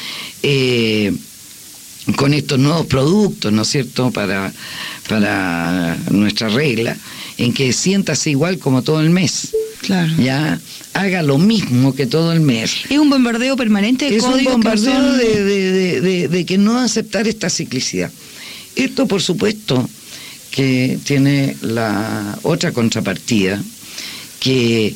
con estos nuevos productos, ¿no es cierto?, para nuestra regla, en que siéntase igual como todo el mes. Claro. Ya haga lo mismo que todo el mes. Es un bombardeo permanente de códigos. Es un bombardeo de que no aceptar esta ciclicidad. Esto, por supuesto, que tiene la otra contrapartida, que,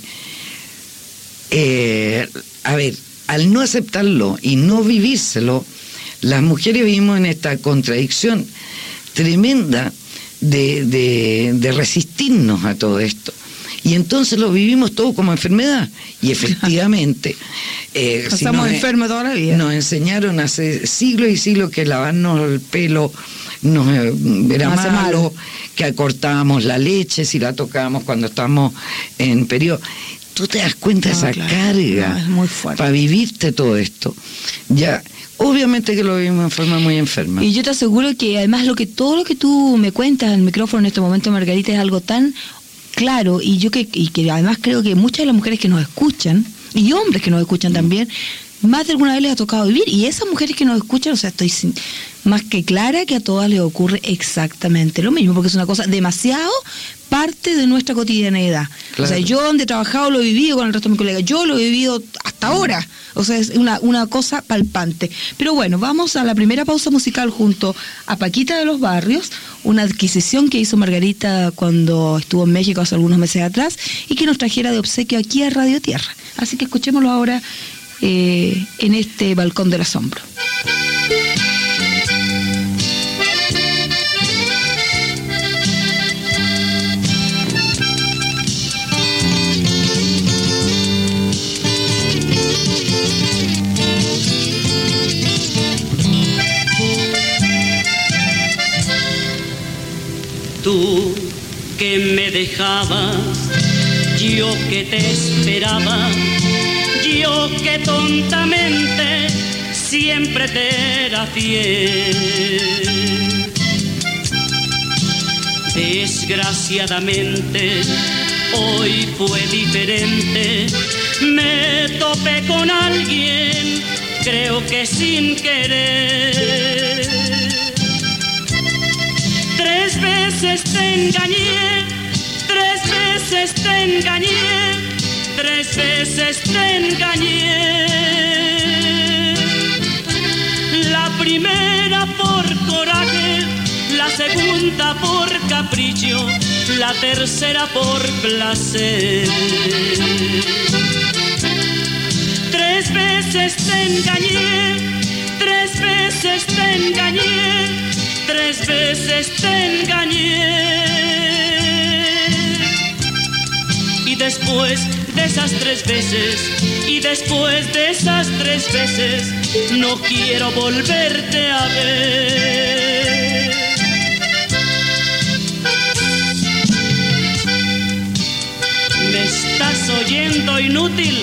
al no aceptarlo y no vivírselo, las mujeres vivimos en esta contradicción tremenda de resistirnos a todo esto. Y entonces lo vivimos todo como enfermedad. Y efectivamente, estamos enfermos toda la vida. Nos enseñaron hace siglos y siglos que lavarnos el pelo era malo, que acortábamos la leche si la tocábamos cuando estamos en periodo. Tú te das cuenta de esa carga es muy fuerte para vivirte todo esto. Ya, obviamente que lo vivimos en forma muy enferma. Y yo te aseguro que además todo lo que tú me cuentas en el micrófono en este momento, Margarita, es algo tan claro, y que además creo que muchas de las mujeres que nos escuchan, y hombres que nos escuchan también, más de alguna vez les ha tocado vivir, y esas mujeres que nos escuchan, o sea, estoy más que clara que a todas les ocurre exactamente lo mismo, porque es una cosa demasiado parte de nuestra cotidianeidad. Claro. O sea, yo donde he trabajado lo he vivido con el resto de mis colegas, yo lo he vivido hasta ahora, o sea, es una cosa palpante. Pero bueno, vamos a la primera pausa musical junto a Paquita de los Barrios, una adquisición que hizo Margarita cuando estuvo en México hace algunos meses atrás, y que nos trajera de obsequio aquí a Radio Tierra. Así que escuchémoslo ahora en este Balcón del Asombro. tú que me dejabas, yo que te esperaba, yo que tontamente siempre te era fiel. Desgraciadamente hoy fue diferente, me topé con alguien, creo que sin querer. 3 veces te engañé, 3 veces te engañé, 3 veces te engañé. La primera por coraje, la segunda por capricho, la tercera por placer. 3 veces te engañé, 3 veces te engañé, 3 veces te engañé. Y después de esas 3 veces, y después de esas 3 veces, no quiero volverte a ver. ¿Me estás oyendo, inútil?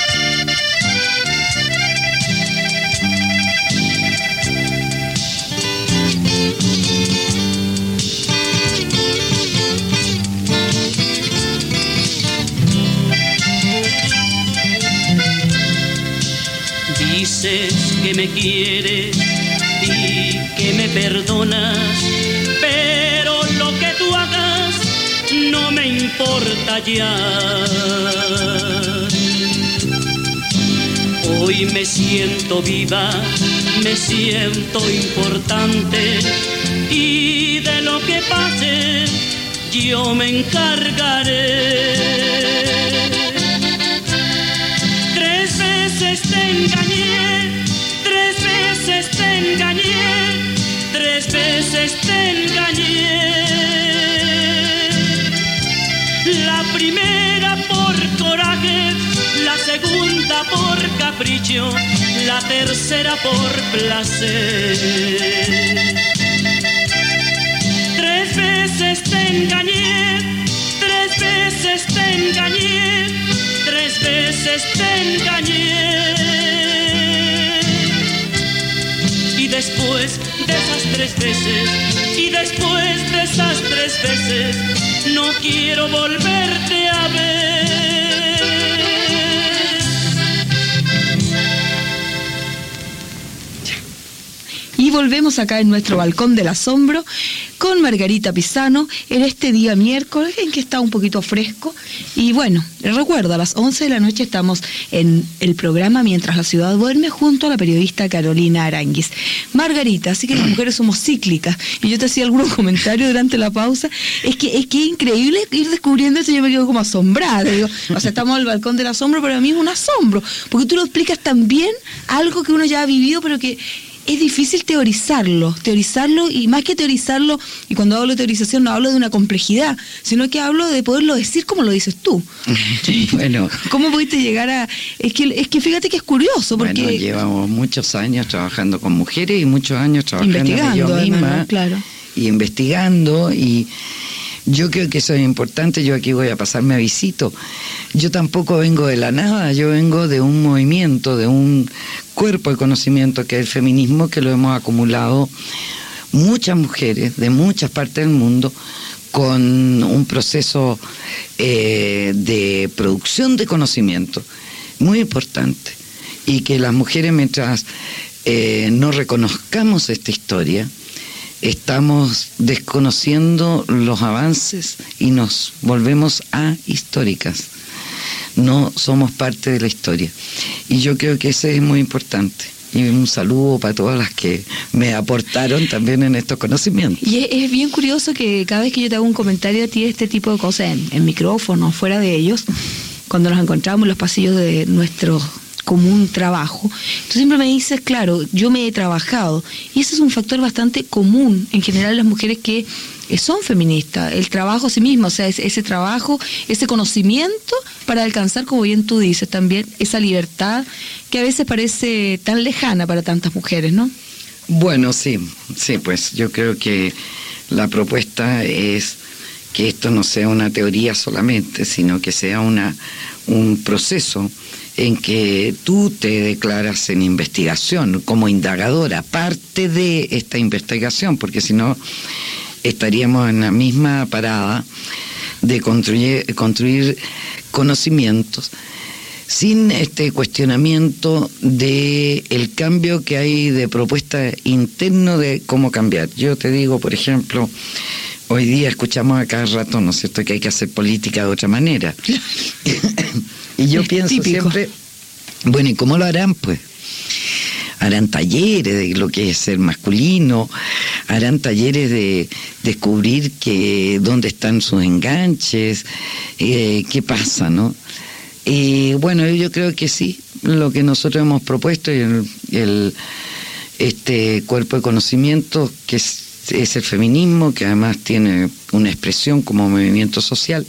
Dices que me quieres y que me perdonas, pero lo que tú hagas no me importa ya. Hoy me siento viva, me siento importante, y de lo que pase yo me encargaré. 3 veces te engañé, 3 veces te engañé, 3 veces te engañé. La primera por coraje, la segunda por capricho, la tercera por placer. 3 veces te engañé, 3 veces te engañé, 3 veces te engañé. Y después de esas 3 veces, y después de esas 3 veces, no quiero volverte a ver. Y volvemos acá en nuestro balcón del asombro con Margarita Pisano en este día miércoles en que está un poquito fresco. Y bueno, les recuerdo, a las 11 de la noche estamos en el programa Mientras la ciudad duerme junto a la periodista Carolina Aranguis. Margarita, así que las mujeres somos cíclicas. Y yo te hacía algunos comentarios durante la pausa. Es que es increíble ir descubriendo esto. Yo me quedo como asombrada. Digo, o sea, estamos al balcón del asombro, pero a mí es un asombro. Porque tú lo explicas también algo que uno ya ha vivido, pero que es difícil teorizarlo, y más que teorizarlo, y cuando hablo de teorización no hablo de una complejidad, sino que hablo de poderlo decir como lo dices tú. Bueno. ¿Cómo pudiste llegar a...? Es que fíjate que es curioso, porque... Bueno, llevamos muchos años trabajando con mujeres y muchos años trabajando investigando, yo misma, además, claro. Y investigando, y yo creo que eso es importante. Yo aquí voy a pasarme a visito. Yo tampoco vengo de la nada, yo vengo de un movimiento, de un cuerpo de conocimiento que es el feminismo, que lo hemos acumulado muchas mujeres de muchas partes del mundo con un proceso de producción de conocimiento muy importante, y que las mujeres, mientras no reconozcamos esta historia, estamos desconociendo los avances y nos volvemos ahistóricas. No somos parte de la historia. Y yo creo que ese es muy importante. Y un saludo para todas las que me aportaron también en estos conocimientos. Y es bien curioso que cada vez que yo te hago un comentario a ti de este tipo de cosas en micrófono, fuera de ellos, cuando nos encontramos en los pasillos de nuestro común trabajo, tú siempre me dices, claro, yo me he trabajado, y ese es un factor bastante común en general en las mujeres que son feministas, el trabajo a sí mismo, o sea, ese trabajo, ese conocimiento para alcanzar, como bien tú dices, también esa libertad que a veces parece tan lejana para tantas mujeres, ¿no? Bueno, sí, pues yo creo que la propuesta propuesta es que esto no sea una teoría solamente, sino que sea un proceso en que tú te declaras en investigación como indagadora, parte de esta investigación, porque si no estaríamos en la misma parada de construir conocimientos sin este cuestionamiento de el cambio que hay de propuesta interno de cómo cambiar. Yo te digo, por ejemplo, hoy día escuchamos a cada rato, ¿no es cierto?, que hay que hacer política de otra manera. Y yo pienso siempre, bueno, ¿y cómo lo harán? Pues harán talleres de lo que es ser masculino, harán talleres de descubrir dónde están sus enganches, qué pasa, ¿no? Y bueno, yo creo que sí, lo que nosotros hemos propuesto y este cuerpo de conocimiento que es el feminismo, que además tiene una expresión como movimiento social,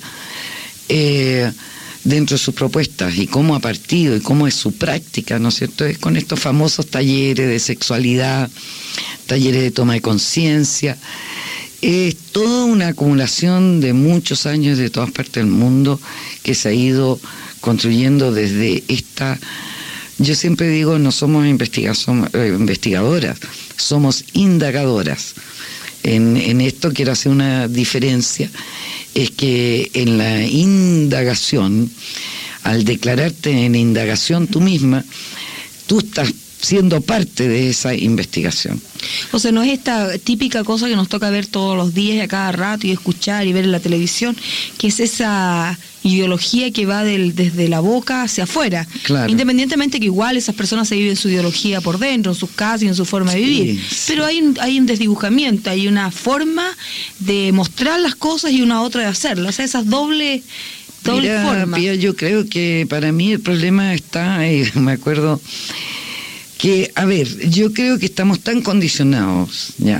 dentro de sus propuestas y cómo ha partido y cómo es su práctica, ¿no es cierto? Es con estos famosos talleres de sexualidad, talleres de toma de conciencia. Es toda una acumulación de muchos años de todas partes del mundo que se ha ido construyendo desde esta... Yo siempre digo, no somos investigadoras, somos indagadoras. En esto quiero hacer una diferencia, es que en la indagación, al declararte en indagación tú misma, tú estás siendo parte de esa investigación. O sea, no es esta típica cosa que nos toca ver todos los días y a cada rato y escuchar y ver en la televisión, que es esa ideología que va desde la boca hacia afuera. Claro. Independientemente que igual esas personas se viven su ideología por dentro, en sus casas y en su forma de vivir. Sí. Pero hay un desdibujamiento, hay una forma de mostrar las cosas y una otra de hacerlas. O sea, esas doble formas. Pía, yo creo que para mí el problema está, me acuerdo... que, a ver, yo creo que estamos tan condicionados, ya,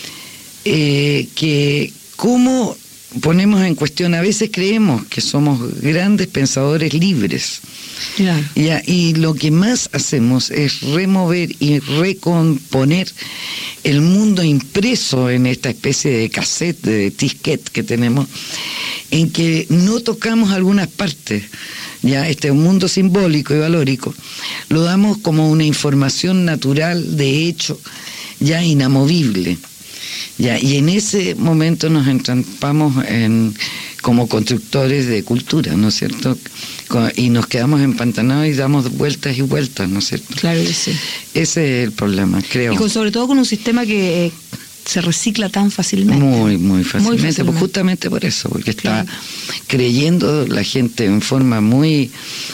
que cómo ponemos en cuestión, a veces creemos que somos grandes pensadores libres, Claro. ya, y lo que más hacemos es remover y recomponer el mundo impreso en esta especie de cassette, de disquete que tenemos, en que no tocamos algunas partes. Ya este mundo simbólico y valórico lo damos como una información natural, de hecho, ya inamovible. Ya, y en ese momento nos entrampamos como constructores de cultura, ¿no es cierto? Y nos quedamos empantanados y damos vueltas y vueltas, ¿no es cierto? Claro que sí. Ese es el problema, creo. Y sobre todo con un sistema que se recicla tan fácilmente. Muy fácilmente. Pues justamente por eso, porque está creyendo la gente en forma muy,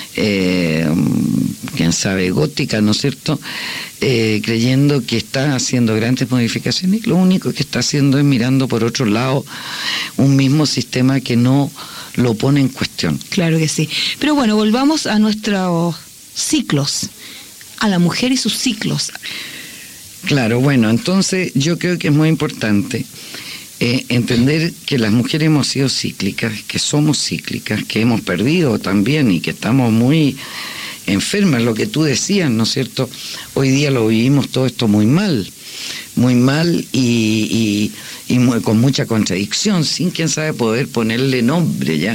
quién sabe, gótica, ¿no es cierto? Creyendo que está haciendo grandes modificaciones y lo único que está haciendo es mirando por otro lado un mismo sistema que no lo pone en cuestión. Claro que sí. Pero bueno, volvamos a nuestros ciclos, a la mujer y sus ciclos. Claro, bueno, entonces yo creo que es muy importante entender que las mujeres hemos sido cíclicas, que somos cíclicas, que hemos perdido también y que estamos muy enfermas, lo que tú decías, ¿no es cierto? Hoy día lo vivimos todo esto muy mal y con mucha contradicción, sin quién sabe poder ponerle nombre ya.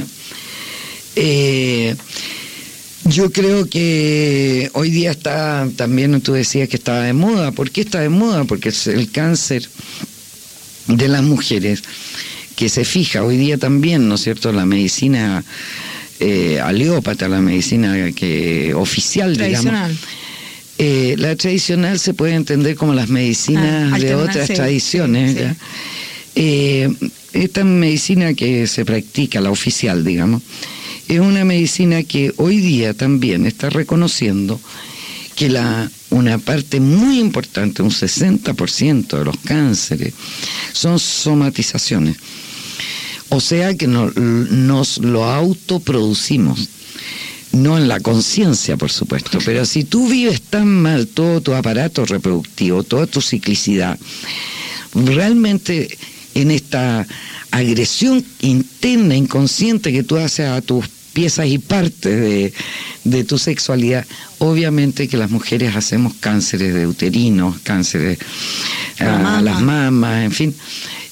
Yo creo que hoy día está, también tú decías que estaba de moda. ¿Por qué está de moda? Porque es el cáncer de las mujeres que se fija hoy día también, ¿no es cierto? La medicina aleópata, la medicina oficial, tradicional. Digamos. La tradicional se puede entender como las medicinas de otras tradiciones. Sí. ¿Ya? Esta medicina que se practica, la oficial, digamos, es una medicina que hoy día también está reconociendo que una parte muy importante, un 60% de los cánceres, son somatizaciones. O sea que nos lo autoproducimos. No en la conciencia, por supuesto, pero si tú vives tan mal todo tu aparato reproductivo, toda tu ciclicidad, realmente en esta agresión interna, inconsciente que tú haces a tus piezas y partes de tu sexualidad, obviamente que las mujeres hacemos cánceres de uterinos, cánceres a las mamas, en fin.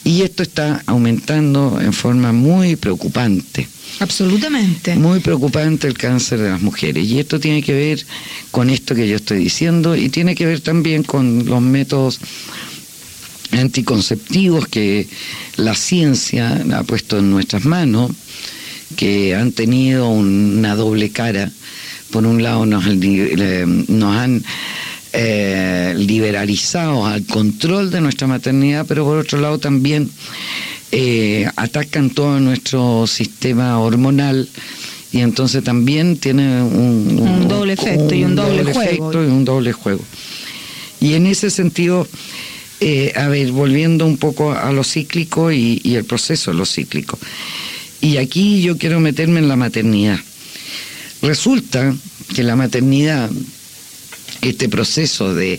Y esto está aumentando en forma muy preocupante. Absolutamente. Muy preocupante el cáncer de las mujeres. Y esto tiene que ver con esto que yo estoy diciendo y tiene que ver también con los métodos anticonceptivos que la ciencia ha puesto en nuestras manos, que han tenido una doble cara. Por un lado nos han liberalizado al control de nuestra maternidad, pero por otro lado también atacan todo nuestro sistema hormonal y entonces también tiene un doble efecto y un doble juego. Y en ese sentido, volviendo un poco a lo cíclico y el proceso de lo cíclico. Y aquí yo quiero meterme en la maternidad. Resulta que la maternidad, este proceso de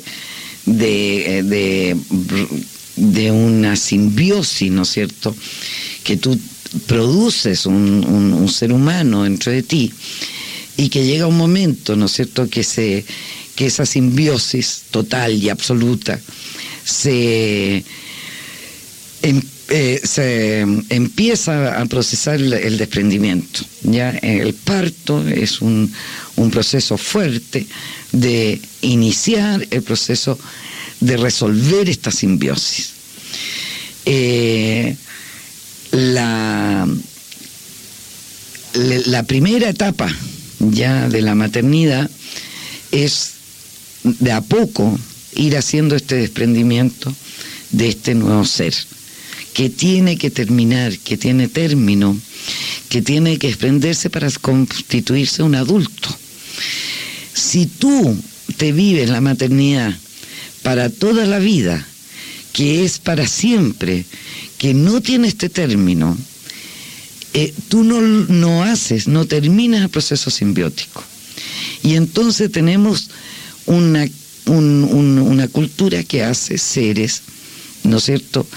una simbiosis, ¿no es cierto?, que tú produces un ser humano dentro de ti y que llega un momento, ¿no es cierto?, que esa simbiosis total y absoluta se empieza a procesar el desprendimiento. Ya el parto es un proceso fuerte de iniciar el proceso de resolver esta simbiosis. La primera etapa ya de la maternidad es de a poco ir haciendo este desprendimiento de este nuevo ser, que tiene que terminar, que tiene término, que tiene que desprenderse para constituirse un adulto. Si tú te vives la maternidad para toda la vida, que es para siempre, que no tiene este término, tú no terminas el proceso simbiótico. Y entonces tenemos una cultura que hace seres, ¿no es cierto?,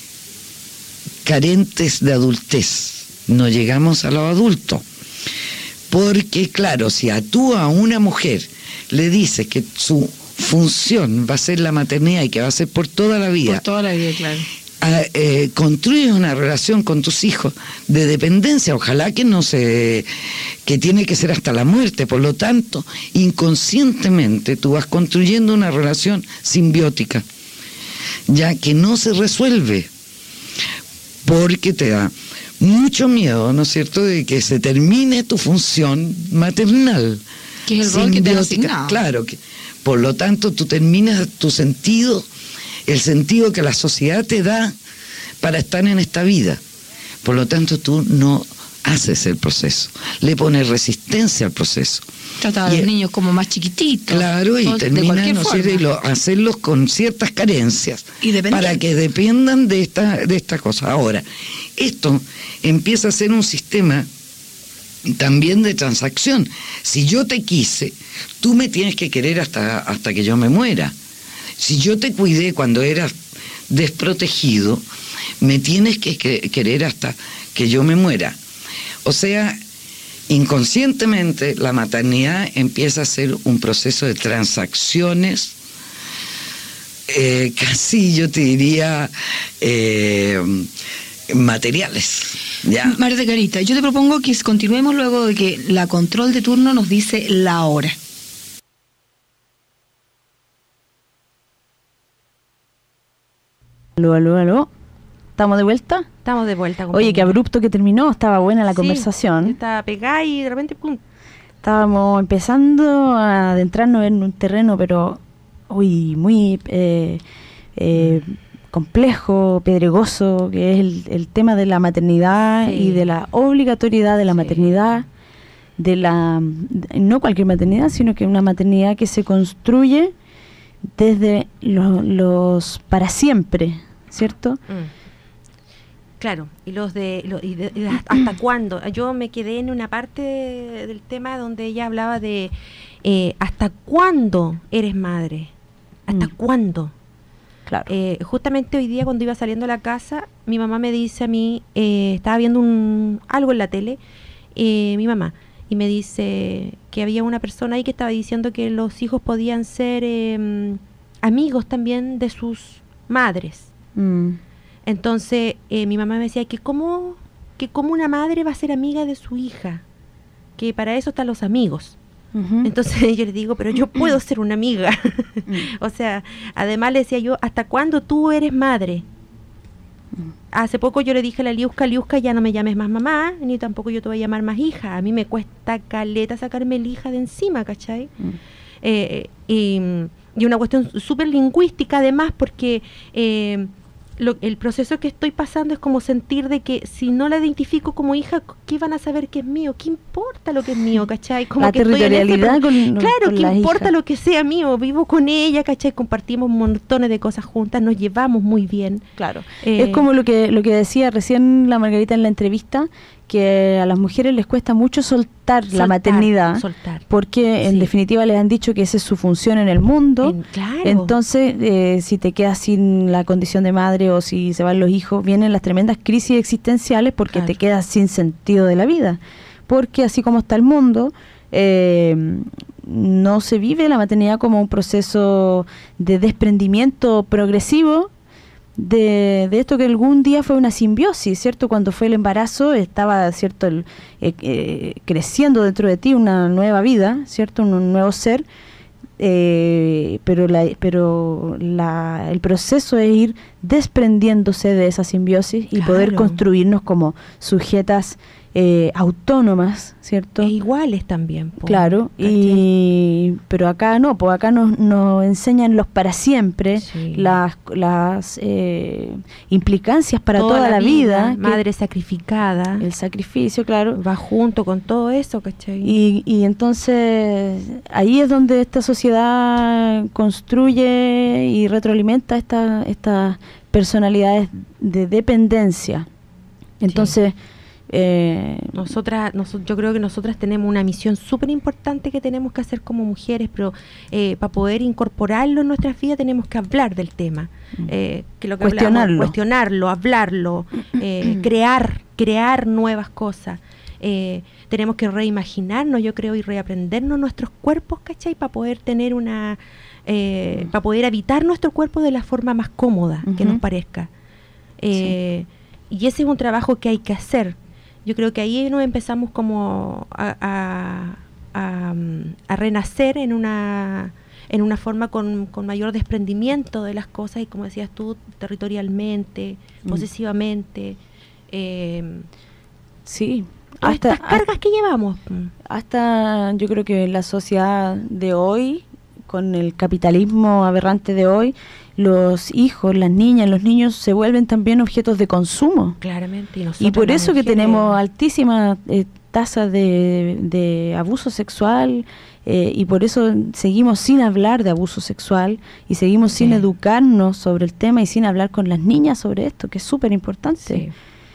carentes de adultez. No llegamos a los adultos. Porque, claro, si tú a una mujer le dices que su función va a ser la maternidad y que va a ser por toda la vida. Por toda la vida, claro. Construyes una relación con tus hijos de dependencia, ojalá que que tiene que ser hasta la muerte. Por lo tanto, inconscientemente tú vas construyendo una relación simbiótica, ya que no se resuelve, porque te da mucho miedo, ¿no es cierto?, de que se termine tu función maternal. Que es el rol que te han asignado. Claro, por lo tanto tú terminas tu sentido, el sentido que la sociedad te da para estar en esta vida. Por lo tanto tú no haces el proceso, le pones resistencia al proceso. Trata a los niños como más chiquititos. Claro, y terminan hacerlos con ciertas carencias para que dependan de esta cosa. Ahora, esto empieza a ser un sistema también de transacción. Si yo te quise, tú me tienes que querer hasta que yo me muera. Si yo te cuidé cuando eras desprotegido, me tienes que querer hasta que yo me muera. O sea, inconscientemente la maternidad empieza a ser un proceso de transacciones, casi yo te diría materiales. ¿Ya? Margarita, yo te propongo que continuemos luego de que la control de turno nos dice la hora. Aló. ¿Estamos de vuelta? Estamos de vuelta. Oye, qué abrupto que terminó, estaba buena la conversación. Estaba pegada y de repente ¡pum! Estábamos empezando a adentrarnos en un terreno, pero muy complejo, pedregoso, que es el tema de la maternidad y de la obligatoriedad de la maternidad, no cualquier maternidad, sino que una maternidad que se construye desde los para siempre, ¿cierto? Claro, y hasta cuándo. Yo me quedé en una parte del tema donde ella hablaba de hasta cuándo eres madre, hasta cuándo. Claro. Justamente hoy día cuando iba saliendo a la casa, mi mamá me dice a mí, estaba viendo algo en la tele, mi mamá, y me dice que había una persona ahí que estaba diciendo que los hijos podían ser amigos también de sus madres. Entonces, mi mamá me decía que cómo una madre va a ser amiga de su hija, que para eso están los amigos. Entonces yo le digo, pero yo puedo ser una amiga. O sea, además le decía yo, ¿hasta cuándo tú eres madre? Hace poco yo le dije a la Liusca, ya no me llames más mamá, ni tampoco yo te voy a llamar más hija. A mí me cuesta caleta sacarme el hija de encima, ¿cachai? Y una cuestión súper lingüística además, porque el proceso que estoy pasando es como sentir de que si no la identifico como hija, ¿qué van a saber que es mío? ¿Qué importa lo que es mío, cachai? Como la que estoy territorialidad claro, con ¿qué la importa hija? lo que sea mío? Vivo con ella, ¿cachai? Compartimos montones de cosas juntas, nos llevamos muy bien. Claro. Es como lo que decía recién la Margarita en la entrevista, que a las mujeres les cuesta mucho soltar la maternidad, porque en definitiva les han dicho que esa es su función en el mundo. Claro. Entonces, si te quedas sin la condición de madre o si se van los hijos, vienen las tremendas crisis existenciales porque te quedas sin sentido de la vida. Porque así como está el mundo, no se vive la maternidad como un proceso de desprendimiento progresivo de esto que algún día fue una simbiosis, ¿cierto? Cuando fue el embarazo estaba, ¿cierto? Creciendo dentro de ti una nueva vida, ¿cierto? Un nuevo ser, pero el proceso es ir desprendiéndose de esa simbiosis y poder construirnos como sujetas autónomas, ¿cierto? E iguales también. Claro, pero acá no, pues acá nos enseñan los para siempre, las implicancias para toda la vida. Madre sacrificada. El sacrificio, claro. Va junto con todo eso, ¿cachai? Y entonces ahí es donde esta sociedad construye y retroalimenta estas personalidades de dependencia. Entonces... yo creo que nosotras tenemos una misión súper importante que tenemos que hacer como mujeres, pero para poder incorporarlo en nuestras vidas tenemos que hablar del tema, que lo que cuestionarlo, hablarlo, crear nuevas cosas. Tenemos que reimaginarnos, yo creo, y reaprendernos nuestros cuerpos, ¿cachai? Para poder tener para poder habitar nuestro cuerpo de la forma más cómoda que nos parezca. Y ese es un trabajo que hay que hacer. Yo creo que ahí nos empezamos como a renacer en una forma con mayor desprendimiento de las cosas y, como decías tú, territorialmente, posesivamente. Sí. Estas cargas que llevamos. Hasta yo creo que la sociedad de hoy, con el capitalismo aberrante de hoy, los hijos, las niñas, los niños se vuelven también objetos de consumo. Claramente. Y por eso que tenemos altísimas tasas de abuso sexual, y por eso seguimos sin hablar de abuso sexual y seguimos sin educarnos sobre el tema y sin hablar con las niñas sobre esto, que es súper importante.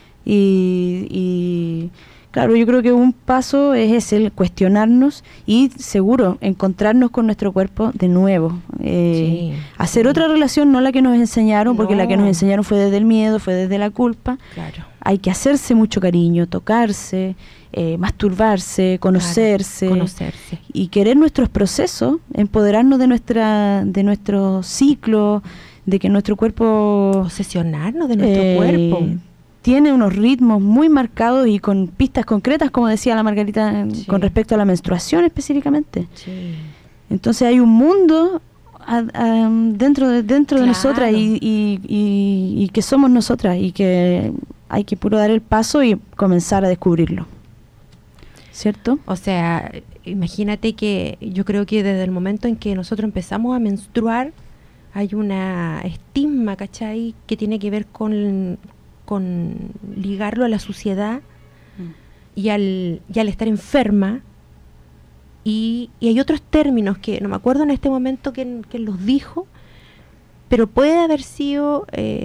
Y claro, yo creo que un paso es ese, el cuestionarnos y seguro encontrarnos con nuestro cuerpo de nuevo. Hacer otra relación, no la que nos enseñaron, porque la que nos enseñaron fue desde el miedo, fue desde la culpa. Claro. Hay que hacerse mucho cariño, tocarse, masturbarse, conocerse y querer nuestros procesos, empoderarnos de nuestro ciclo, de que nuestro cuerpo... Posesionarnos de nuestro cuerpo. Tiene unos ritmos muy marcados y con pistas concretas, como decía la Margarita, con respecto a la menstruación específicamente. Entonces hay un mundo dentro de nosotras y que somos nosotras y que hay que puro dar el paso y comenzar a descubrirlo. ¿Cierto? O sea, imagínate que yo creo que desde el momento en que nosotros empezamos a menstruar hay una estigma, ¿cachai? Que tiene que ver con ligarlo a la suciedad y al estar enferma, y hay otros términos que no me acuerdo en este momento quién los dijo, pero puede haber sido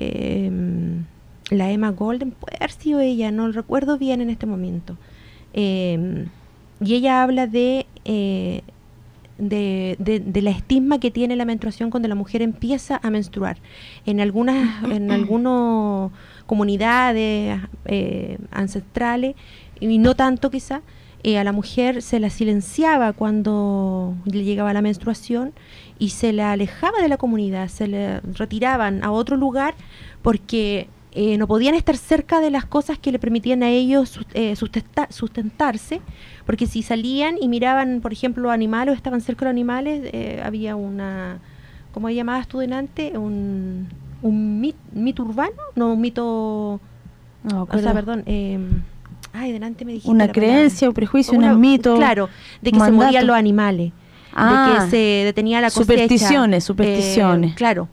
la Emma Golden, puede haber sido ella, no lo recuerdo bien en este momento, y ella habla de la estigma que tiene la menstruación cuando la mujer empieza a menstruar. En algunos comunidades ancestrales, y no tanto quizá, a la mujer se la silenciaba cuando le llegaba la menstruación y se la alejaba de la comunidad, se le retiraban a otro lugar porque no podían estar cerca de las cosas que le permitían a ellos sustentarse, porque si salían y miraban, por ejemplo, animales o estaban cerca de los animales, había una, ¿cómo llamabas tú delante? Un mito urbano, no, un mito, No, o sea, perdón, delante me dijiste una la creencia palabra. o prejuicio, un mito. Claro, de que mandato. se morían los animales, de que se detenía la cosecha. Supersticiones. Claro,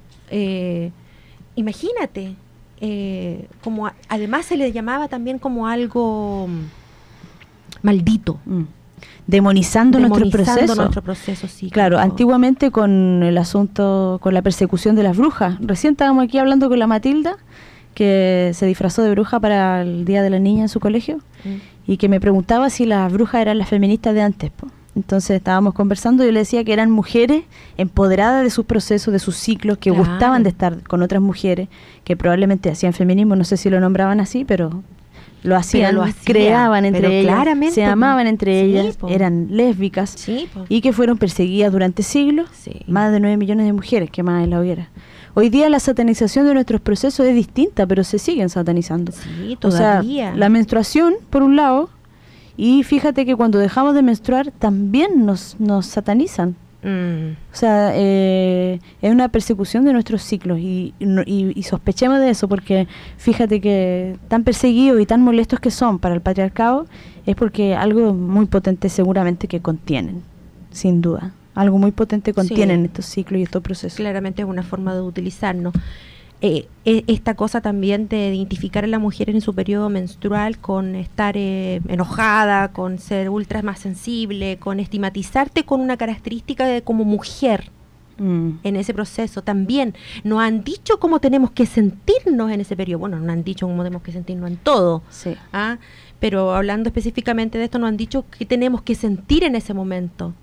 imagínate, como además se le llamaba también como algo maldito. Demonizando nuestro proceso, sí. Claro, antiguamente con el asunto, con la persecución de las brujas. Recién estábamos aquí hablando con la Matilda, que se disfrazó de bruja para el Día de la Niña en su colegio, y que me preguntaba si las brujas eran las feministas de antes, po. Entonces estábamos conversando y yo le decía que eran mujeres empoderadas de sus procesos, de sus ciclos, que Claro. gustaban de estar con otras mujeres, que probablemente hacían feminismo, no sé si lo nombraban así, pero lo hacían, creaban entre pero ellas, claramente, se amaban entre sí, ellas, po. eran lésbicas, Sí, po. y que fueron perseguidas durante siglos, Sí. más de 9 millones de mujeres quemadas en la hoguera. Hoy día la satanización de nuestros procesos es distinta, pero se siguen satanizando. Sí, O sea, todavía. la menstruación, por un lado, y fíjate que cuando dejamos de menstruar también nos satanizan. O sea, es una persecución de nuestros ciclos y sospechemos de eso, porque fíjate que tan perseguidos y tan molestos que son para el patriarcado es porque algo muy potente seguramente que contienen, sin duda. Algo muy potente contienen estos ciclos y estos procesos. Claramente es una forma de utilizarnos. Esta cosa también de identificar a la mujer en su periodo menstrual con estar enojada, con ser ultra más sensible, con estigmatizarte con una característica de como mujer en ese proceso. También nos han dicho cómo tenemos que sentirnos en ese periodo. Bueno, nos han dicho cómo tenemos que sentirnos en todo. Sí. Pero hablando específicamente de esto, nos han dicho que tenemos que sentir en ese momento.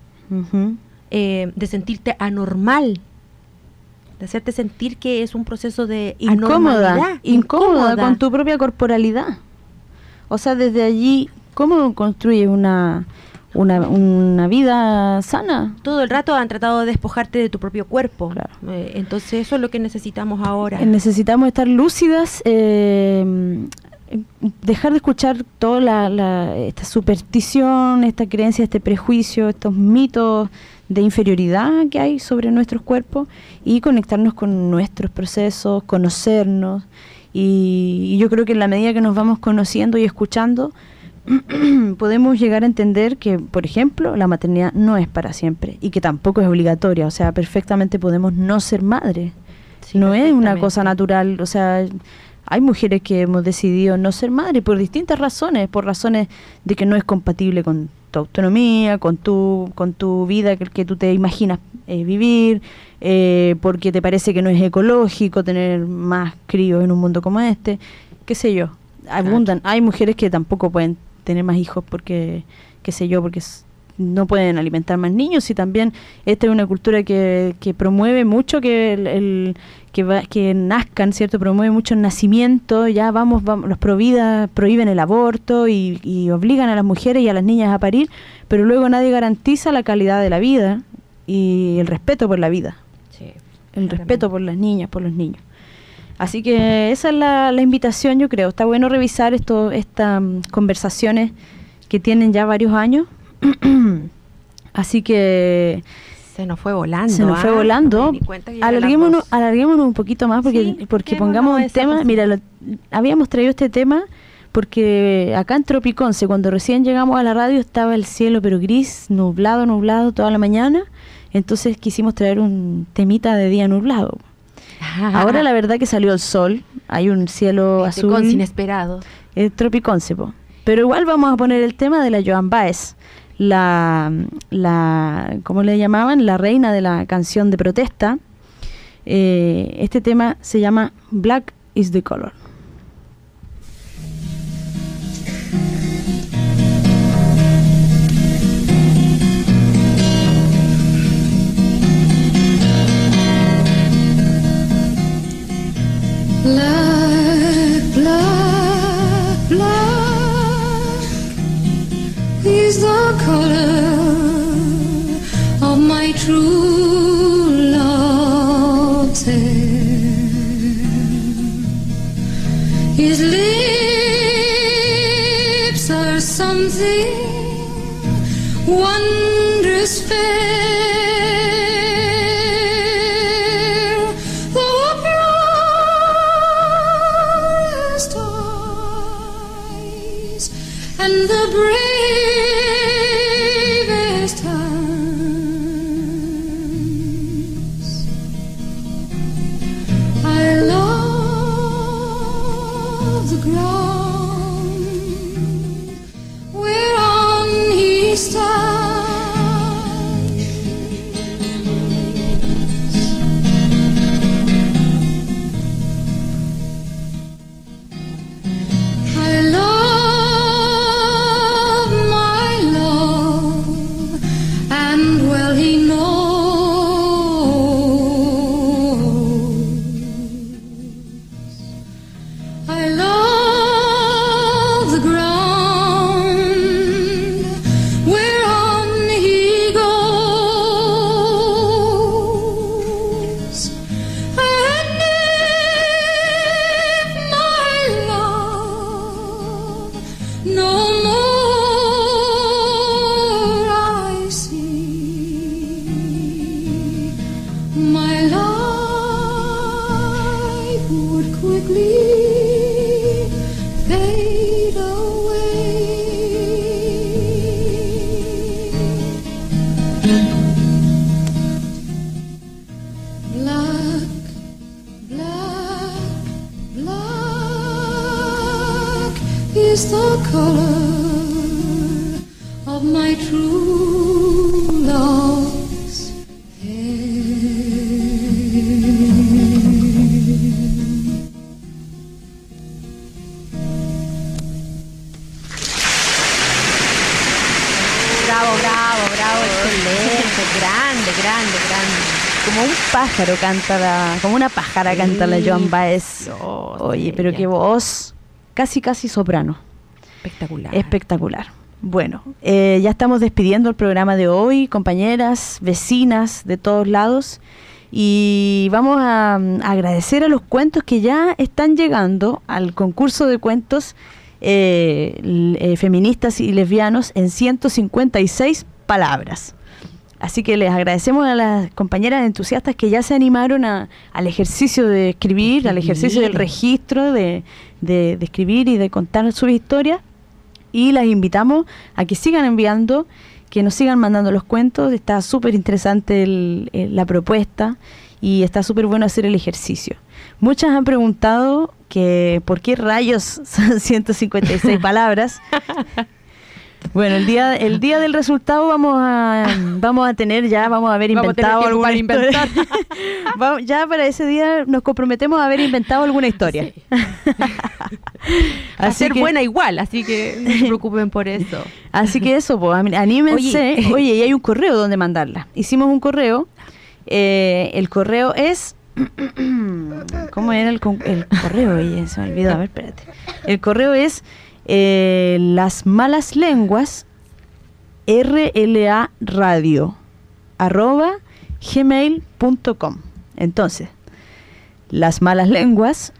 De sentirte anormal, de hacerte sentir que es un proceso de incómoda con tu propia corporalidad. O sea, desde allí, ¿cómo construyes una vida sana? Todo el rato han tratado de despojarte de tu propio cuerpo. Claro. Entonces eso es lo que necesitamos ahora. Necesitamos estar lúcidas, dejar de escuchar toda esta superstición, esta creencia, este prejuicio, estos mitos de inferioridad que hay sobre nuestros cuerpos y conectarnos con nuestros procesos, conocernos, y yo creo que en la medida que nos vamos conociendo y escuchando podemos llegar a entender que, por ejemplo, la maternidad no es para siempre y que tampoco es obligatoria. O sea, perfectamente podemos no ser madres. Sí, no es una perfectamente. cosa natural. O sea, hay mujeres que hemos decidido no ser madres por distintas razones, por razones de que no es compatible con tu autonomía, con tu vida que tú te imaginas vivir, porque te parece que no es ecológico tener más críos en un mundo como este, qué sé yo. Abundan. Hay mujeres que tampoco pueden tener más hijos porque, qué sé yo, porque no pueden alimentar más niños, y también esta es una cultura que promueve mucho que nazcan, ¿cierto? Promueve mucho el nacimiento, ya vamos los provida prohíben el aborto y obligan a las mujeres y a las niñas a parir, pero luego nadie garantiza la calidad de la vida y el respeto por la vida, el respeto por las niñas, por los niños. Así que esa es la invitación, yo creo. Está bueno revisar estas conversaciones que tienen ya varios años. Así que se nos fue volando. No me di cuenta que alarguémonos un poquito más porque pongamos un tema. Mira, habíamos traído este tema porque acá en Tropiconce, cuando recién llegamos a la radio, estaba el cielo pero gris, nublado toda la mañana. Entonces quisimos traer un temita de día nublado. Ahora la verdad que salió el sol, hay un cielo azul inesperado. Tropiconce, pero igual vamos a poner el tema de la Joan Baez, la ¿cómo le llamaban? La reina de la canción de protesta. Este tema se llama Black is the Color. Black is the color of my true love's hair. There's something wondrous fair. The purest eyes and the bravest hands. I love the ground whereon he stands. I love my love, and well he knows. I love the ground whereon he goes. And if my love no more I see, my life would quickly fade away. Black, black, black is the color of my true love's hair. Bravo, bravo, bravo, excelente, grande, grande, grande. Como un pájaro canta como una pájara canta la Joan Baez. Oye, pero qué voz, casi soprano. Espectacular. Espectacular. Bueno, ya estamos despidiendo el programa de hoy, compañeras, vecinas de todos lados, y vamos a agradecer a los cuentos que ya están llegando al concurso de cuentos feministas y lesbianos en 156 palabras. Así que les agradecemos a las compañeras entusiastas que ya se animaron al ejercicio de escribir, al ejercicio del registro, de escribir y de contar sus historias. Y las invitamos a que sigan enviando, que nos sigan mandando los cuentos. Está súper interesante la propuesta y está súper bueno hacer el ejercicio. Muchas han preguntado que por qué rayos son 156 palabras. Bueno, el día del resultado vamos a haber inventado alguna historia. Ya para ese día nos comprometemos a haber inventado alguna historia. Sí. A ser buena igual, así que no se preocupen por eso. Así que eso, pues, anímense. Oye, y hay un correo donde mandarla. Hicimos un correo. El correo es... ¿Cómo era el correo? Oye, se me olvidó. A ver, espérate. El correo es... las malas lenguas rlaradio@gmail.com. Entonces, las malas lenguas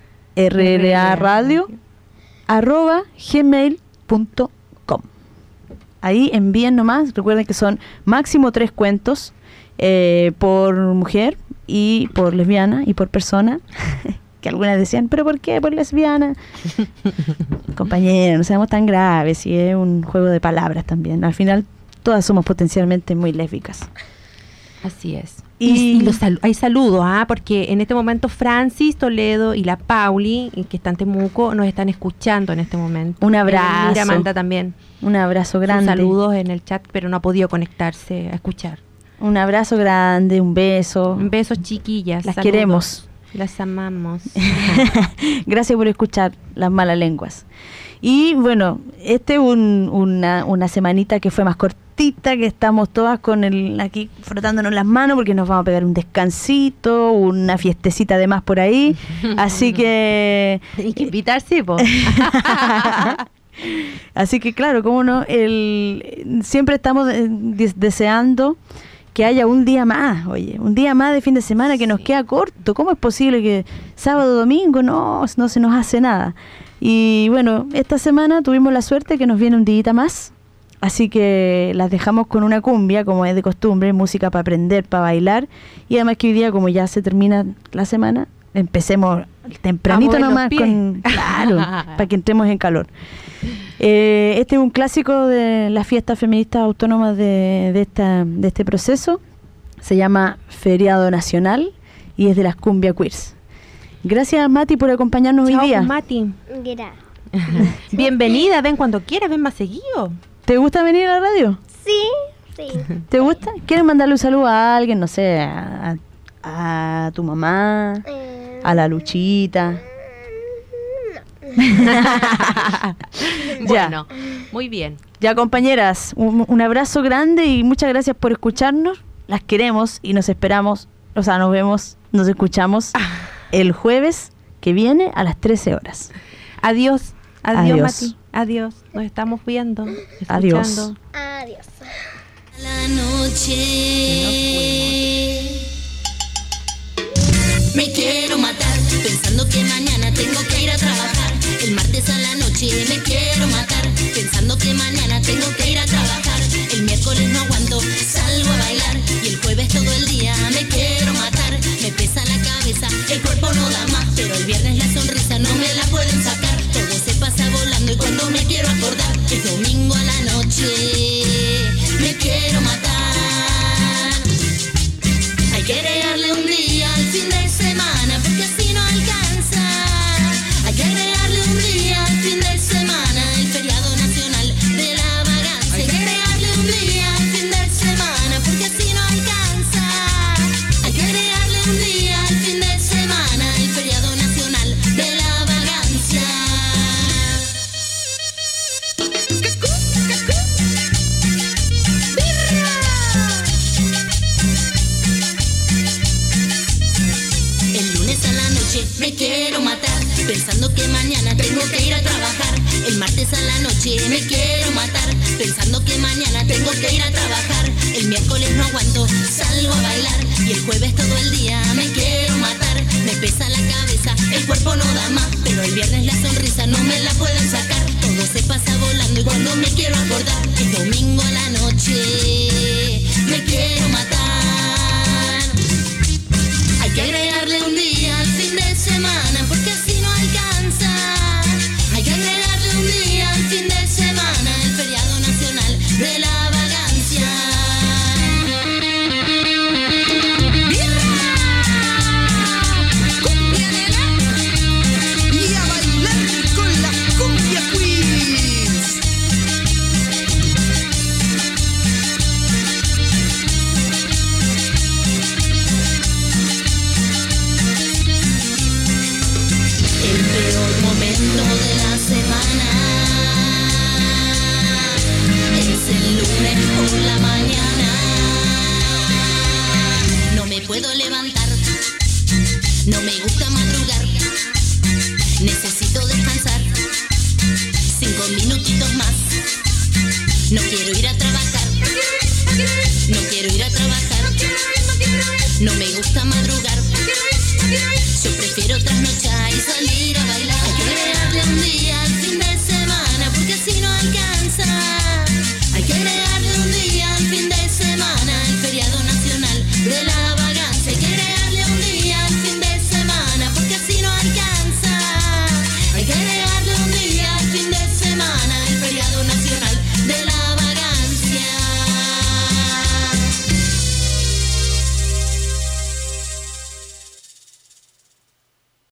rlaradio@gmail.com. Ahí envíen nomás. Recuerden que son máximo 3 cuentos por mujer y por lesbiana y por persona. Que algunas decían, ¿pero por qué? ¿Por lesbiana? Compañeros, no seamos tan graves, y es un juego de palabras también. Al final, todas somos potencialmente muy lésbicas. Así es. Y hay saludos, porque en este momento Francis Toledo y la Pauli, que está en Temuco, nos están escuchando en este momento. Un abrazo. Mira, manda también. Un abrazo grande. Saludos en el chat, pero no ha podido conectarse a escuchar. Un abrazo grande, un beso. Un beso, chiquillas. Las saludos. Queremos. Las amamos. Gracias por escuchar las malas lenguas. Y bueno, una semanita que fue más cortita, que estamos todas aquí frotándonos las manos porque nos vamos a pegar un descansito, una fiestecita de más por ahí. Así que... Hay que invitarse, po. Así que claro, cómo no, siempre estamos deseando que haya un día más, un día más de fin de semana que nos queda corto. ¿Cómo es posible que sábado, domingo no se nos hace nada? Y bueno, esta semana tuvimos la suerte que nos viene un día más, así que las dejamos con una cumbia, como es de costumbre, música para aprender, para bailar, y además que hoy día, como ya se termina la semana, empecemos tempranito nomás, claro, para que entremos en calor. Este es un clásico de las fiestas feministas autónomas de este proceso. Se llama Feriado Nacional y es de las Cumbia Queers. Gracias, Mati, por acompañarnos hoy día. Mati. Gracias. Bienvenida, ven cuando quieras, ven más seguido. ¿Te gusta venir a la radio? Sí. ¿Te gusta? ¿Quieres mandarle un saludo a alguien? No sé, a tu mamá, a la Luchita. Bueno, muy bien. Ya, compañeras, un abrazo grande y muchas gracias por escucharnos. Las queremos y nos esperamos, o sea, nos vemos, nos escuchamos el jueves que viene a las 13 horas. Adiós, Mati. Adiós, nos estamos viendo, Adiós. escuchando. Adiós. La noche me quiero matar, pensando que mañana tengo que ir a trabajar. El martes a la noche me quiero matar, pensando que mañana tengo que ir a trabajar. El miércoles no aguanto, salgo a bailar. Y el jueves todo el día me quiero matar. Me pesa la cabeza, el cuerpo no da más, pero el viernes la sonrisa no me la pueden sacar. Todo se pasa volando y cuando me quiero acordar, es domingo a la noche, me quiero matar. Hay que agregarle un día al fin de semana, porque así no alcanza. Hay que agregarle un día al fin de semana, el feriado nacional de la vagancia. Hay que agregarle un día al fin de semana, porque así no alcanza. Hay que agregarle un día al fin de semana, el feriado nacional de la vagancia. El lunes a la noche me quiero matar, pensando que mañana tengo que ir a trabajar. El martes a la noche me quiero matar, pensando que mañana tengo que ir a trabajar. El miércoles no aguanto, salgo a bailar. Y el jueves todo el día me quiero matar. Me pesa la cabeza, el cuerpo no da más, pero el viernes la sonrisa no me la pueden sacar. Todo se pasa volando y cuando me quiero acordar, el domingo a la noche me quiero matar. Hay que agregarle un día al fin de semana, porque así no alcanza. Hay que agregarle un día al fin de semana, el feriado nacional de la vagancia. Cumbia nena, y a bailar con las Cumbia Queens. El peor momento de la semana es el lunes por la mañana. No me puedo levantar, no me gusta madrugar, necesito descansar 5 minutitos más. No quiero ir a trabajar, no quiero ir a trabajar, no me gusta madrugar.